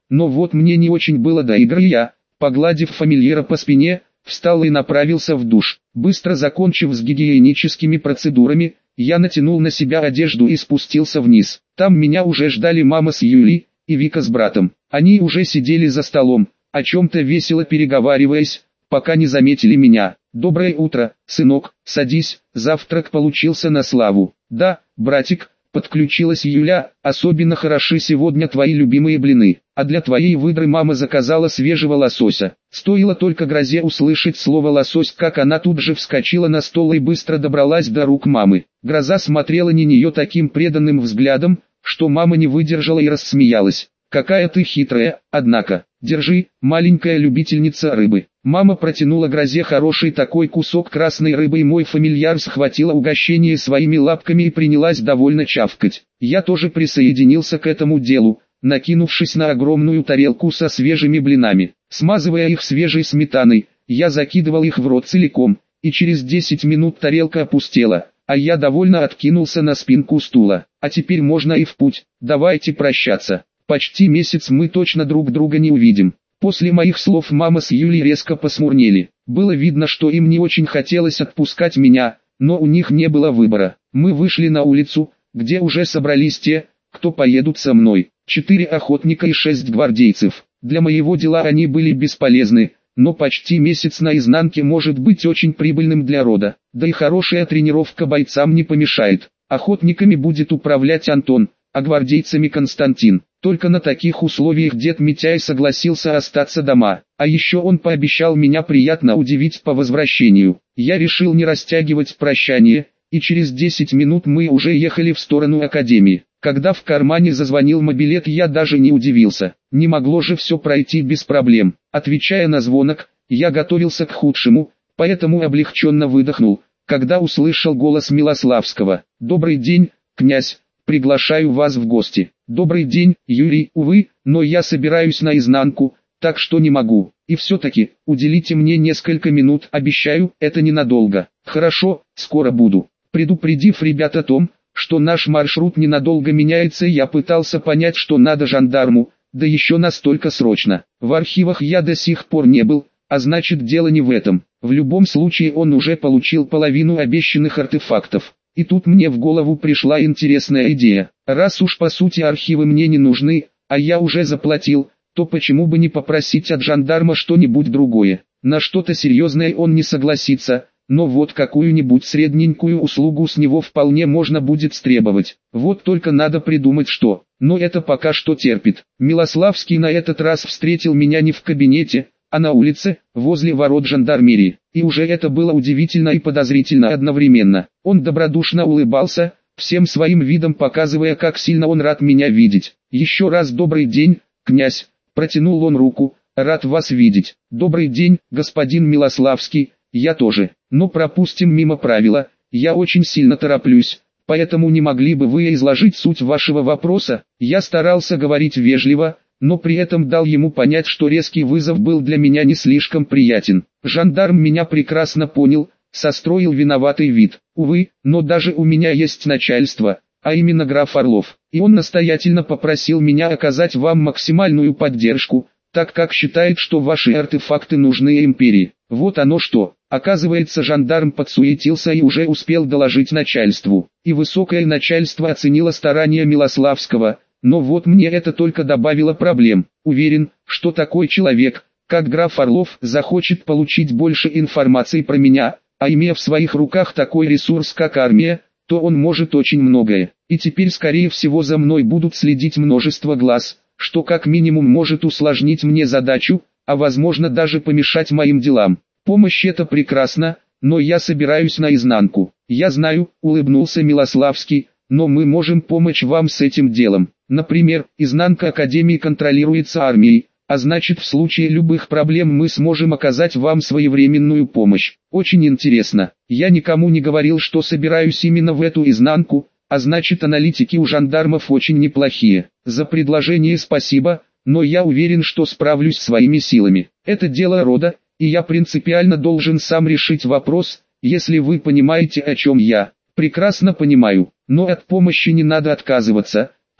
но вот мне не очень было до игры, я, погладив фамильяра по спине, встал и направился в душ. Быстро закончив с гигиеническими процедурами, я натянул на себя одежду и спустился вниз. Там меня уже ждали мама с Юлей и Вика с братом. Они уже сидели за столом, о чем-то весело переговариваясь, пока не заметили меня. «Доброе утро, сынок, садись, завтрак получился на славу». «Да, братик», подключилась Юля, «особенно хороши сегодня твои любимые блины, а для твоей выдры мама заказала свежего лосося». Стоило только Грозе услышать слово «лосось», как она тут же вскочила на стол и быстро добралась до рук мамы. Гроза смотрела на нее таким преданным взглядом, что мама не выдержала и рассмеялась. «Какая ты хитрая, однако. Держи, маленькая любительница рыбы». Мама протянула Грозе хороший такой кусок красной рыбы, и мой фамильяр схватила угощение своими лапками и принялась довольно чавкать. Я тоже присоединился к этому делу, накинувшись на огромную тарелку со свежими блинами. Смазывая их свежей сметаной, я закидывал их в рот целиком, и через 10 минут тарелка опустела, а я довольно откинулся на спинку стула. А теперь можно и в путь, давайте прощаться. Почти месяц мы точно друг друга не увидим. После моих слов мама с Юлей резко посмурнели. Было видно, что им не очень хотелось отпускать меня, но у них не было выбора. Мы вышли на улицу, где уже собрались те, кто поедут со мной. 4 охотника и 6 гвардейцев. Для моего дела они были бесполезны, но почти месяц на изнанке может быть очень прибыльным для рода. Да и хорошая тренировка бойцам не помешает. Охотниками будет управлять Антон, а гвардейцами Константин. Только на таких условиях дед Митяй согласился остаться дома, а еще он пообещал меня приятно удивить по возвращению. Я решил не растягивать прощание, и через 10 минут мы уже ехали в сторону академии. Когда в кармане зазвонил мобилет, я даже не удивился, не могло же все пройти без проблем. Отвечая на звонок, я готовился к худшему, поэтому облегченно выдохнул, когда услышал голос Милославского. «Добрый день, князь, приглашаю вас в гости». «Добрый день, Юрий, увы, но я собираюсь наизнанку, так что не могу. И все-таки, уделите мне несколько минут, обещаю, это ненадолго». «Хорошо, скоро буду». Предупредив ребят о том, что наш маршрут ненадолго меняется, я пытался понять, что надо жандарму, да еще настолько срочно. В архивах я до сих пор не был, а значит дело не в этом. В любом случае он уже получил половину обещанных артефактов. И тут мне в голову пришла интересная идея. Раз уж по сути архивы мне не нужны, а я уже заплатил, то почему бы не попросить от жандарма что-нибудь другое? На что-то серьезное он не согласится, но вот какую-нибудь средненькую услугу с него вполне можно будет стребовать. Вот только надо придумать что. Но это пока что терпит. Милославский на этот раз встретил меня не в кабинете, а на улице, возле ворот жандармерии. И уже это было удивительно и подозрительно одновременно. Он добродушно улыбался, всем своим видом показывая, как сильно он рад меня видеть. «Еще раз добрый день, князь», протянул он руку, «рад вас видеть». «Добрый день, господин Милославский, я тоже, но пропустим мимо правила, я очень сильно тороплюсь, поэтому не могли бы вы изложить суть вашего вопроса?» Я старался говорить вежливо, но при этом дал ему понять, что резкий вызов был для меня не слишком приятен. Жандарм меня прекрасно понял, состроил виноватый вид. «Увы, но даже у меня есть начальство, а именно граф Орлов, и он настоятельно попросил меня оказать вам максимальную поддержку, так как считает, что ваши артефакты нужны империи». Вот оно что. Оказывается, жандарм подсуетился и уже успел доложить начальству. И высокое начальство оценило старания Милославского. Но вот мне это только добавило проблем. Уверен, что такой человек, как граф Орлов, захочет получить больше информации про меня, а имея в своих руках такой ресурс, как армия, то он может очень многое. И теперь скорее всего за мной будут следить множество глаз, что как минимум может усложнить мне задачу, а возможно даже помешать моим делам. Помощь — это прекрасно, но я собираюсь наизнанку. Я знаю, улыбнулся Милославский, но мы можем помочь вам с этим делом. Например, изнанка Академии контролируется армией, а значит в случае любых проблем мы сможем оказать вам своевременную помощь. Очень интересно. Я никому не говорил, что собираюсь именно в эту изнанку, а значит аналитики у жандармов очень неплохие. За предложение спасибо, но я уверен, что справлюсь своими силами. Это дело рода, и я принципиально должен сам решить вопрос, если вы понимаете, о чем я. Прекрасно понимаю, но от помощи не надо отказываться. К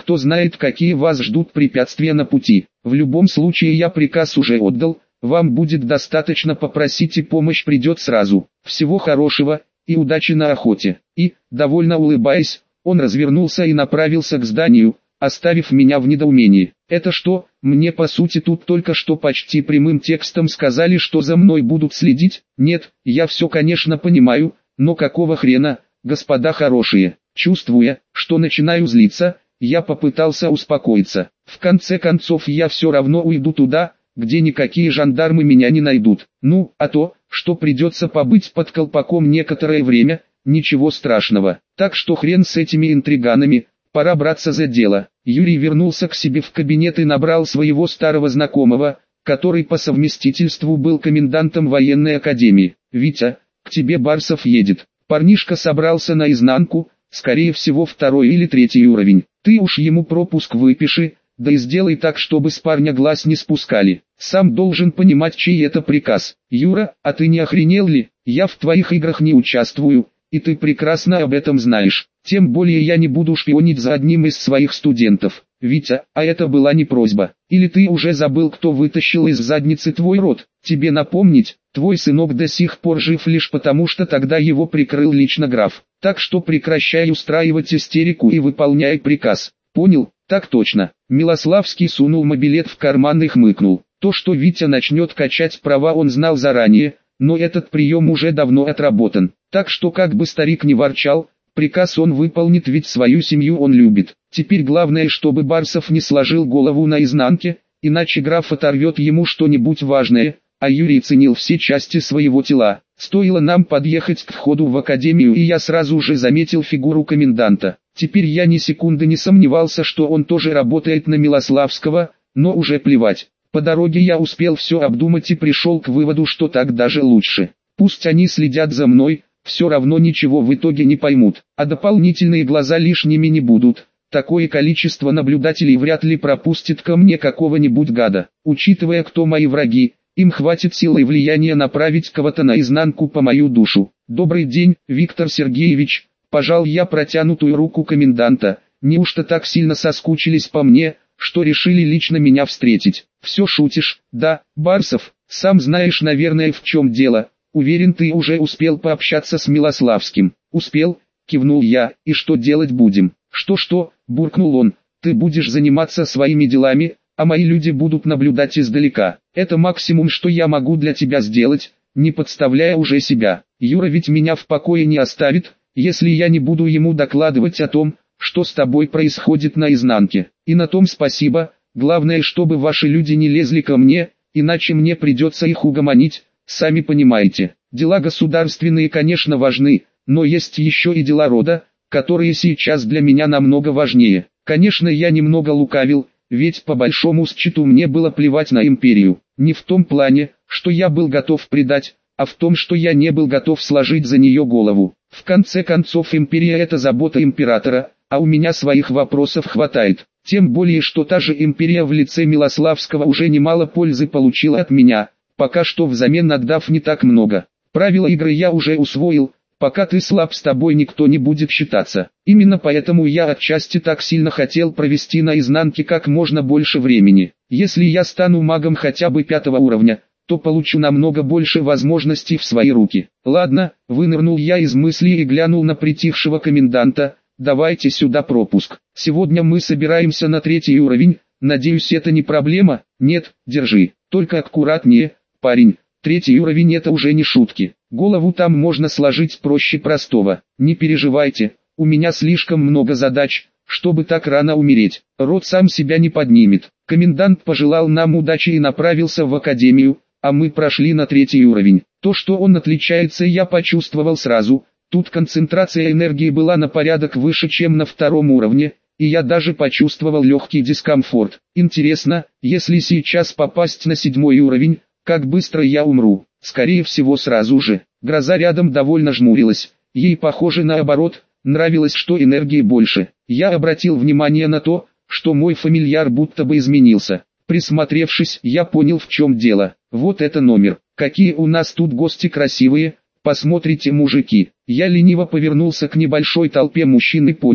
кто знает, какие вас ждут препятствия на пути. В любом случае я приказ уже отдал, вам будет достаточно попросить и помощь придет сразу. Всего хорошего и удачи на охоте». И, довольно улыбаясь, он развернулся и направился к зданию, оставив меня в недоумении. Это что, мне по сути тут только что почти прямым текстом сказали, что за мной будут следить? Нет, я все конечно понимаю, но какого хрена, господа хорошие? Чувствуя, что начинаю злиться, я попытался успокоиться. В конце концов я все равно уйду туда, где никакие жандармы меня не найдут. Ну, а то, что придется побыть под колпаком некоторое время, ничего страшного. Так что хрен с этими интриганами, пора браться за дело. Юрий вернулся к себе в кабинет и набрал своего старого знакомого, который по совместительству был комендантом военной академии. «Витя, к тебе Барсов едет». Парнишка собрался наизнанку, скорее всего 2-й или 3-й уровень. Ты уж ему пропуск выпиши, да и сделай так, чтобы с парня глаз не спускали. Сам должен понимать, чей это приказ. Юра, а ты не охренел ли? Я в твоих играх не участвую, и ты прекрасно об этом знаешь. Тем более я не буду шпионить за одним из своих студентов. Витя, а это была не просьба. Или ты уже забыл, кто вытащил из задницы твой род? Тебе напомнить, твой сынок до сих пор жив лишь потому, что тогда его прикрыл лично граф. Так что прекращай устраивать истерику и выполняй приказ. Понял? Так точно. Милославский сунул мобилет в карман и хмыкнул. То, что Витя начнет качать права, он знал заранее, но этот прием уже давно отработан. Так что как бы старик не ворчал, приказ он выполнит, ведь свою семью он любит. Теперь главное, чтобы Барсов не сложил голову наизнанке, иначе граф оторвет ему что-нибудь важное, а Юрий ценил все части своего тела. Стоило нам подъехать к входу в академию, и я сразу же заметил фигуру коменданта. Теперь я ни секунды не сомневался, что он тоже работает на Милославского, но уже плевать. По дороге я успел все обдумать и пришел к выводу, что так даже лучше. Пусть они следят за мной, все равно ничего в итоге не поймут, а дополнительные глаза лишними не будут. Такое количество наблюдателей вряд ли пропустит ко мне какого-нибудь гада. Учитывая, кто мои враги, им хватит силы и влияния направить кого-то наизнанку по мою душу. «Добрый день, Виктор Сергеевич», — пожал я протянутую руку коменданта. «Неужто так сильно соскучились по мне, что решили лично меня встретить?» «Все шутишь?» «Да, Барсов, сам знаешь, наверное, в чем дело. Уверен, ты уже успел пообщаться с Милославским». «Успел», — кивнул я. «И что делать будем?» «Что-что?» — буркнул он. «Ты будешь заниматься своими делами, а мои люди будут наблюдать издалека. Это максимум, что я могу для тебя сделать, не подставляя уже себя. Юра ведь меня в покое не оставит, если я не буду ему докладывать о том, что с тобой происходит наизнанке. И на том спасибо, главное, чтобы ваши люди не лезли ко мне, иначе мне придется их угомонить, сами понимаете. Дела государственные, конечно, важны, но есть еще и дела рода, которые сейчас для меня намного важнее. Конечно, я немного лукавил, ведь по большому счету мне было плевать на империю. Не в том плане, что я был готов предать, а в том, что я не был готов сложить за нее голову. В конце концов, империя — это забота императора, а у меня своих вопросов хватает. Тем более, что та же империя в лице Милославского уже немало пользы получила от меня, пока что взамен отдав не так много. Правила игры я уже усвоил. Пока ты слаб, с тобой никто не будет считаться. Именно поэтому я отчасти так сильно хотел провести наизнанке как можно больше времени. Если я стану магом хотя бы 5-го уровня, то получу намного больше возможностей в свои руки. Ладно, вынырнул я из мыслей и глянул на притихшего коменданта. Давайте сюда пропуск. Сегодня мы собираемся на 3-й уровень, надеюсь, это не проблема? Нет, держи. Только аккуратнее, парень. 3-й уровень — это уже не шутки. Голову там можно сложить проще простого. Не переживайте, у меня слишком много задач, чтобы так рано умереть. Род сам себя не поднимет. Комендант пожелал нам удачи и направился в академию, а мы прошли на 3-й уровень. То, что он отличается, я почувствовал сразу. Тут концентрация энергии была на порядок выше, чем на 2-м уровне, и я даже почувствовал легкий дискомфорт. Интересно, если сейчас попасть на 7-й уровень, как быстро я умру? Скорее всего, сразу же. Гроза рядом довольно жмурилась. Ей, похоже, наоборот, нравилось, что энергии больше. Я обратил внимание на то, что мой фамильяр будто бы изменился. Присмотревшись, я понял, в чем дело. Вот это номер. Какие у нас тут гости красивые. Посмотрите, мужики. Я лениво повернулся к небольшой толпе мужчин и понял,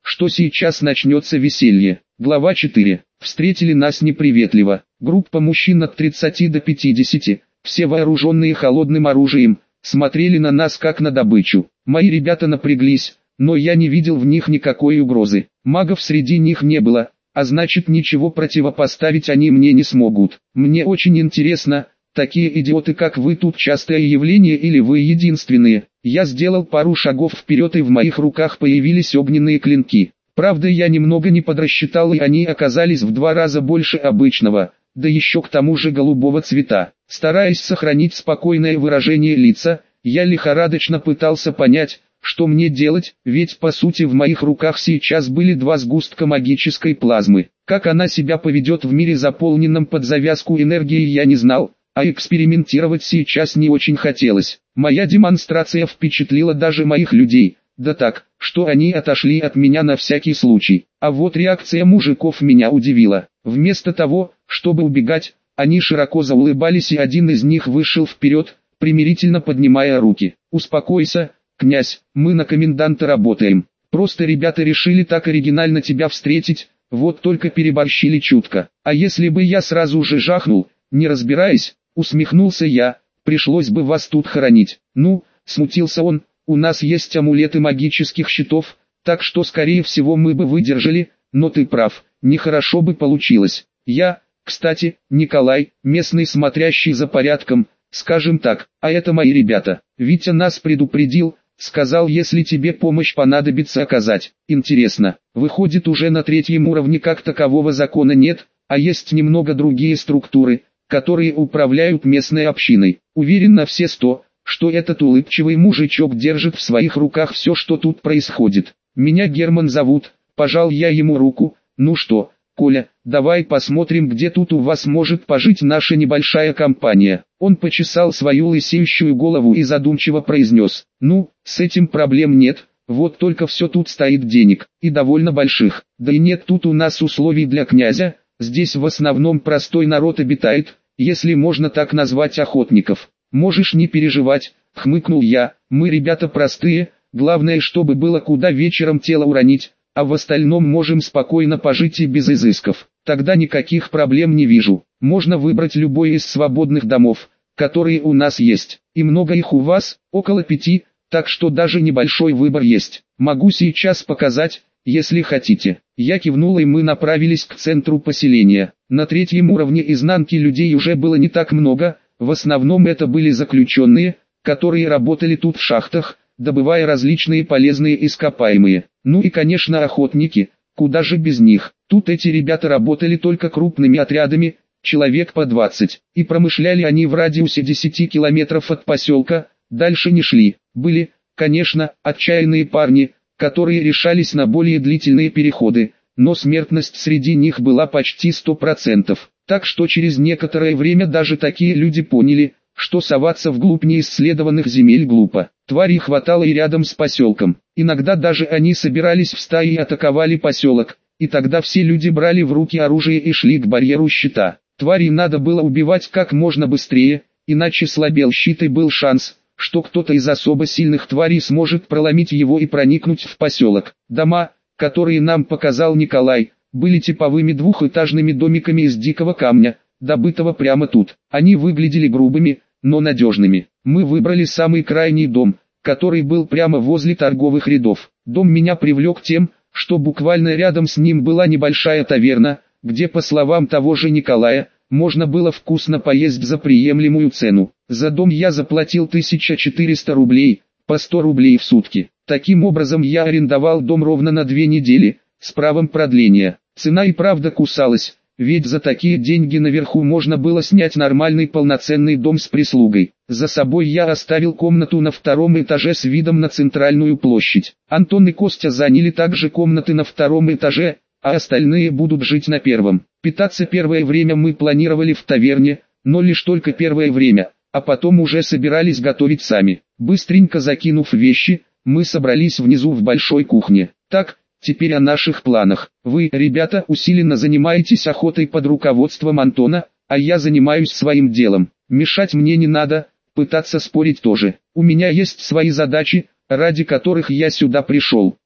что сейчас начнется веселье. Глава 4. Встретили нас неприветливо. Группа мужчин от 30 до 50, все вооруженные холодным оружием, смотрели на нас как на добычу. Мои ребята напряглись, но я не видел в них никакой угрозы. Магов среди них не было, а значит ничего противопоставить они мне не смогут. Мне очень интересно, такие идиоты как вы тут частое явление или вы единственные? Я сделал пару шагов вперед и в моих руках появились огненные клинки. Правда я немного не подрасчитал и они оказались в 2 раза больше обычного, да еще к тому же голубого цвета. Стараясь сохранить спокойное выражение лица, я лихорадочно пытался понять, что мне делать, ведь по сути в моих руках сейчас были 2 сгустка магической плазмы. Как она себя поведет в мире заполненном под завязку энергией я не знал, а экспериментировать сейчас не очень хотелось. Моя демонстрация впечатлила даже моих людей, да так, что они отошли от меня на всякий случай. А вот реакция мужиков меня удивила. Вместо того, чтобы убегать, они широко заулыбались и один из них вышел вперед, примирительно поднимая руки. «Успокойся, князь, мы на коменданта работаем. Просто ребята решили так оригинально тебя встретить, вот только переборщили чутко. А если бы я сразу же жахнул, не разбираясь, усмехнулся я, пришлось бы вас тут хоронить». «Ну», смутился он, «у нас есть амулеты магических щитов, так что скорее всего мы бы выдержали, но ты прав, нехорошо бы получилось. Я, кстати, Николай, местный смотрящий за порядком, скажем так, а это мои ребята. Витя нас предупредил, сказал, если тебе помощь понадобится оказать. Интересно, выходит уже на 3-м уровне как такового закона нет, а есть немного другие структуры, которые управляют местной общиной. Уверен на все 100, что этот улыбчивый мужичок держит в своих руках все, что тут происходит. Меня Герман зовут, пожал я ему руку. Ну что, Коля, давай посмотрим, где тут у вас может пожить наша небольшая компания. Он почесал свою лысеющую голову и задумчиво произнес: ну, с этим проблем нет, вот только все тут стоит денег, и довольно больших. Да и нет тут у нас условий для князя, здесь в основном простой народ обитает, если можно так назвать охотников. Можешь не переживать, хмыкнул я, мы ребята простые, главное чтобы было куда вечером тело уронить, а в остальном можем спокойно пожить и без изысков. Тогда никаких проблем не вижу. Можно выбрать любой из свободных домов, которые у нас есть. И много их у вас, около 5, так что даже небольшой выбор есть. Могу сейчас показать, если хотите. Я кивнул и мы направились к центру поселения. На 3-м уровне изнанки людей уже было не так много, в основном это были заключенные, которые работали тут в шахтах, добывая различные полезные ископаемые. Ну и конечно охотники, куда же без них. Тут эти ребята работали только крупными отрядами, человек по 20, и промышляли они в радиусе 10 километров от поселка, дальше не шли. Были, конечно, отчаянные парни, которые решались на более длительные переходы, но смертность среди них была почти 100%. Так что через некоторое время даже такие люди поняли, что соваться вглубь неисследованных земель глупо. Тварей хватало и рядом с поселком. Иногда даже они собирались в стаи и атаковали поселок, и тогда все люди брали в руки оружие и шли к барьеру щита. Тварей надо было убивать как можно быстрее, иначе слабел щит и был шанс, что кто-то из особо сильных тварей сможет проломить его и проникнуть в поселок. Дома, которые нам показал Николай, были типовыми двухэтажными домиками из дикого камня, добытого прямо тут. Они выглядели грубыми, но надежными. Мы выбрали самый крайний дом, который был прямо возле торговых рядов. Дом меня привлек тем, что буквально рядом с ним была небольшая таверна, где, по словам того же Николая, можно было вкусно поесть за приемлемую цену. За дом я заплатил 1400 рублей, по 100 рублей в сутки. Таким образом я арендовал дом ровно на 2 недели, с правом продления. Цена и правда кусалась, ведь за такие деньги наверху можно было снять нормальный полноценный дом с прислугой. За собой я оставил комнату на 2-м этаже с видом на центральную площадь. Антон и Костя заняли также комнаты на 2-м этаже, а остальные будут жить на 1-м. Питаться первое время мы планировали в таверне, но лишь только первое время, а потом уже собирались готовить сами. Быстренько закинув вещи, мы собрались внизу в большой кухне. Так, теперь о наших планах. Вы, ребята, усиленно занимаетесь охотой под руководством Антона, а я занимаюсь своим делом. Мешать мне не надо, пытаться спорить тоже. У меня есть свои задачи, ради которых я сюда пришел.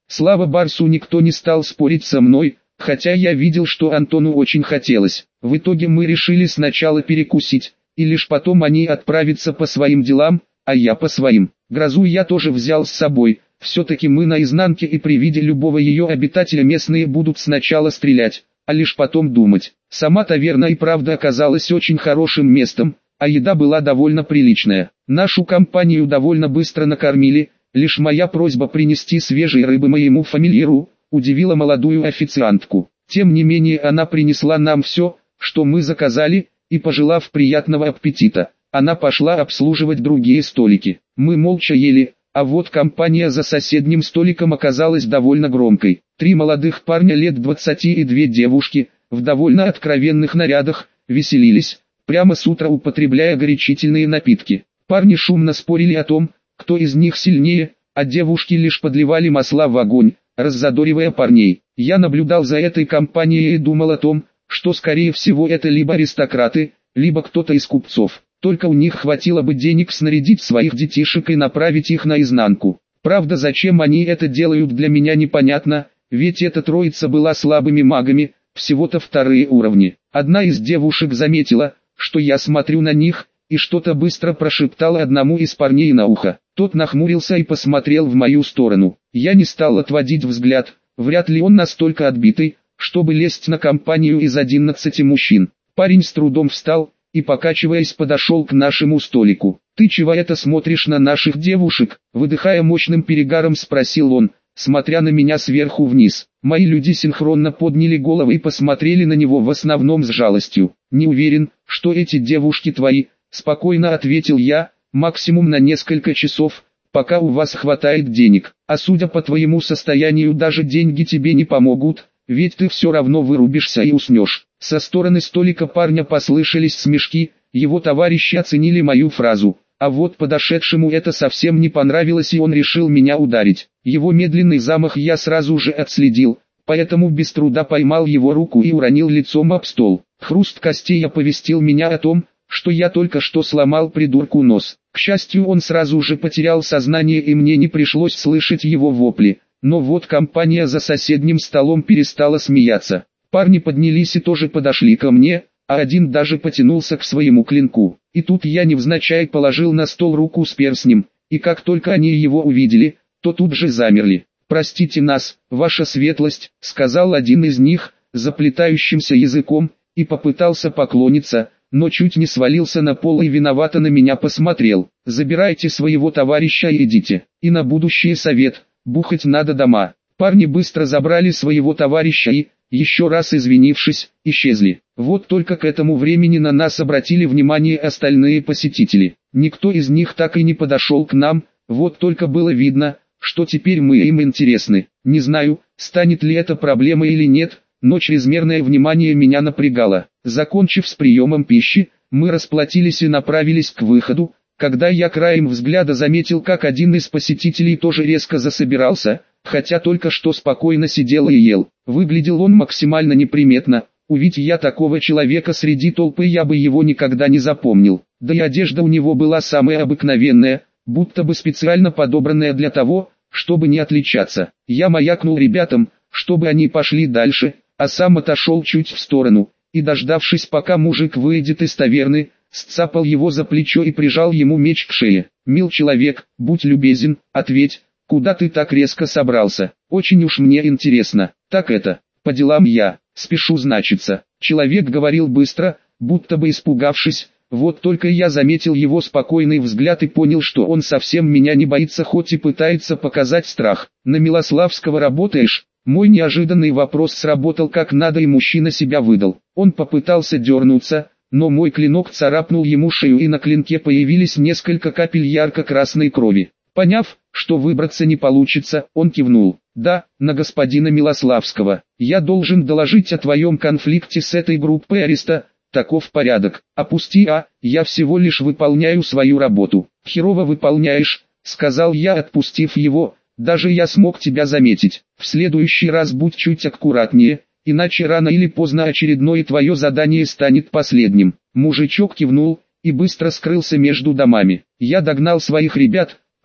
Слава Барсу, никто не стал спорить со мной, хотя я видел, что Антону очень хотелось. В итоге мы решили сначала перекусить, и лишь потом они отправятся по своим делам, а я по своим. Грозу я тоже взял с собой, все-таки мы на изнанке, и при виде любого ее обитателя местные будут сначала стрелять, а лишь потом думать. Сама таверна и правда оказалась очень хорошим местом, а еда была довольно приличная. Нашу компанию довольно быстро накормили, лишь моя просьба принести свежей рыбы моему фамильяру удивила молодую официантку. Тем не менее она принесла нам все, что мы заказали, и, пожелав приятного аппетита, она пошла обслуживать другие столики. Мы молча ели, а вот компания за соседним столиком оказалась довольно громкой. 3 молодых парня лет 20 и 2 девушки, в довольно откровенных нарядах, веселились, прямо с утра употребляя горячительные напитки. Парни шумно спорили о том, кто из них сильнее, а девушки лишь подливали масла в огонь, раззадоривая парней. Я наблюдал за этой компанией и думал о том, что скорее всего это либо аристократы, либо кто-то из купцов. Только у них хватило бы денег снарядить своих детишек и направить их наизнанку. Правда, зачем они это делают, для меня непонятно, ведь эта троица была слабыми магами, всего-то 2-е уровни. Одна из девушек заметила, что я смотрю на них, и что-то быстро прошептала одному из парней на ухо. Тот нахмурился и посмотрел в мою сторону. Я не стал отводить взгляд, вряд ли он настолько отбитый, чтобы лезть на компанию из 11 мужчин. Парень с трудом встал и, покачиваясь, подошел к нашему столику. «Ты чего это смотришь на наших девушек?» Выдыхая мощным перегаром, спросил он, смотря на меня сверху вниз. Мои люди синхронно подняли головы и посмотрели на него в основном с жалостью. «Не уверен, что эти девушки твои», — спокойно ответил я, — «максимум на несколько часов, пока у вас хватает денег. А судя по твоему состоянию, даже деньги тебе не помогут, ведь ты все равно вырубишься и уснешь». Со стороны столика парня послышались смешки, его товарищи оценили мою фразу. А вот подошедшему это совсем не понравилось, и он решил меня ударить. Его медленный замах я сразу же отследил, поэтому без труда поймал его руку и уронил лицом об стол. Хруст костей оповестил меня о том, что я только что сломал придурку нос. К счастью, он сразу же потерял сознание, и мне не пришлось слышать его вопли. Но вот компания за соседним столом перестала смеяться. Парни поднялись и тоже подошли ко мне, а один даже потянулся к своему клинку. И тут я невзначай положил на стол руку с перстнем, и как только они его увидели, то тут же замерли. «Простите нас, ваша светлость», — сказал один из них, заплетающимся языком, и попытался поклониться, но чуть не свалился на пол и виновато на меня посмотрел. «Забирайте своего товарища и идите. И на будущее совет, бухать надо дома». Парни быстро забрали своего товарища и, еще раз извинившись, исчезли. Вот только к этому времени на нас обратили внимание остальные посетители. Никто из них так и не подошел к нам, вот только было видно, что теперь мы им интересны. Не знаю, станет ли это проблемой или нет, но чрезмерное внимание меня напрягало. Закончив с приемом пищи, мы расплатились и направились к выходу, когда я краем взгляда заметил, как один из посетителей тоже резко засобирался, хотя только что спокойно сидел и ел. Выглядел он максимально неприметно, увидь я такого человека среди толпы, я бы его никогда не запомнил. Да и одежда у него была самая обыкновенная, будто бы специально подобранная для того, чтобы не отличаться. Я маякнул ребятам, чтобы они пошли дальше, а сам отошел чуть в сторону, и, дождавшись, пока мужик выйдет из таверны, сцапал его за плечо и прижал ему меч к шее. «Мил человек, будь любезен, ответь, куда ты так резко собрался? Очень уж мне интересно». «Так это, по делам я, спешу значится». Человек говорил быстро, будто бы испугавшись, вот только я заметил его спокойный взгляд и понял, что он совсем меня не боится, хоть и пытается показать страх. «На Милославского работаешь?» Мой неожиданный вопрос сработал как надо, и мужчина себя выдал. Он попытался дернуться, но мой клинок царапнул ему шею, и на клинке появились несколько капель ярко-красной крови. Поняв, что выбраться не получится, он кивнул. «Да, на господина Милославского. Я должен доложить о твоем конфликте с этой группой ареста. Таков порядок. Опусти, я всего лишь выполняю свою работу». «Херово выполняешь», — сказал я, отпустив его. «Даже я смог тебя заметить. В следующий раз будь чуть аккуратнее, иначе рано или поздно очередное твое задание станет последним». Мужичок кивнул и быстро скрылся между домами. Я догнал своих ребят,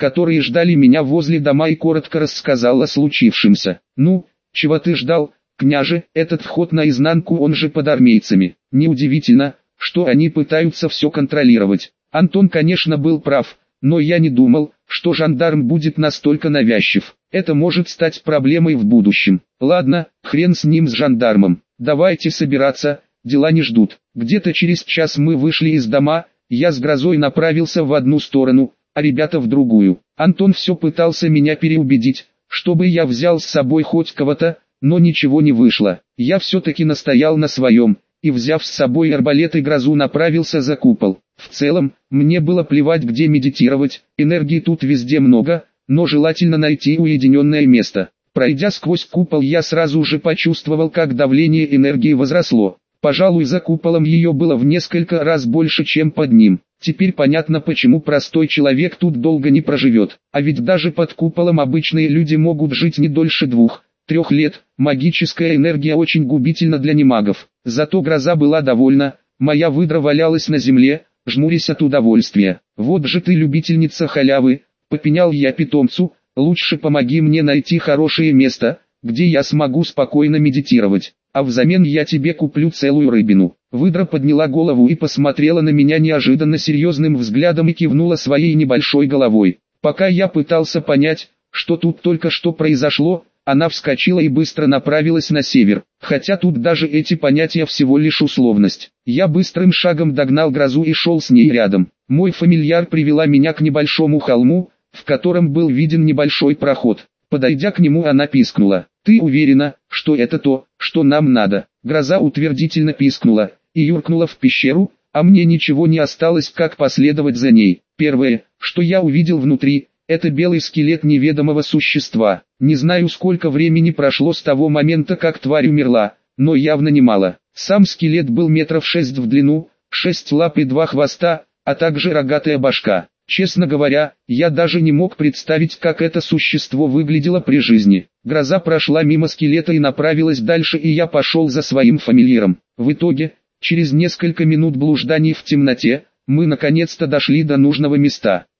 которые ждали меня возле дома, и коротко рассказал о случившемся. «Ну, чего ты ждал, княже? Этот вход наизнанку, он же под армейцами. Неудивительно, что они пытаются все контролировать». Антон, конечно, был прав, но я не думал, что жандарм будет настолько навязчив. Это может стать проблемой в будущем. Ладно, хрен с ним, с жандармом. Давайте собираться, дела не ждут. Где-то через час мы вышли из дома, я с Грозой направился в одну сторону, а ребята в другую. Антон все пытался меня переубедить, чтобы я взял с собой хоть кого-то, но ничего не вышло. Я все-таки настоял на своем, и взяв с собой арбалет и Грозу, направился за купол. В целом, мне было плевать, где медитировать, энергии тут везде много, но желательно найти уединенное место. Пройдя сквозь купол, я сразу же почувствовал, как давление энергии возросло. Пожалуй, за куполом ее было в несколько раз больше, чем под ним. Теперь понятно, почему простой человек тут долго не проживет. А ведь даже под куполом обычные люди могут жить не дольше 2-3 лет. Магическая энергия очень губительна для немагов. Зато Гроза была довольна, моя выдра валялась на земле, жмурясь от удовольствия. «Вот же ты любительница халявы», — попенял я питомцу, «лучше помоги мне найти хорошее место, где я смогу спокойно медитировать, а взамен я тебе куплю целую рыбину». Выдра подняла голову и посмотрела на меня неожиданно серьезным взглядом и кивнула своей небольшой головой. Пока я пытался понять, что тут только что произошло, она вскочила и быстро направилась на север, хотя тут даже эти понятия всего лишь условность. Я быстрым шагом догнал Грозу и шел с ней рядом. Мой фамильяр привела меня к небольшому холму, в котором был виден небольшой проход. Подойдя к нему, она пискнула: «Ты уверена, что это то, что нам надо?» Гроза утвердительно пискнула и юркнула в пещеру, а мне ничего не осталось, как последовать за ней. Первое, что я увидел внутри, это белый скелет неведомого существа. Не знаю, сколько времени прошло с того момента, как тварь умерла, но явно немало. Сам скелет был 6 метров в длину, 6 лап и 2 хвоста, а также рогатая башка. Честно говоря, я даже не мог представить, как это существо выглядело при жизни. Гроза прошла мимо скелета и направилась дальше, и я пошел за своим фамильяром. В итоге, через несколько минут блужданий в темноте, мы наконец-то дошли до нужного места.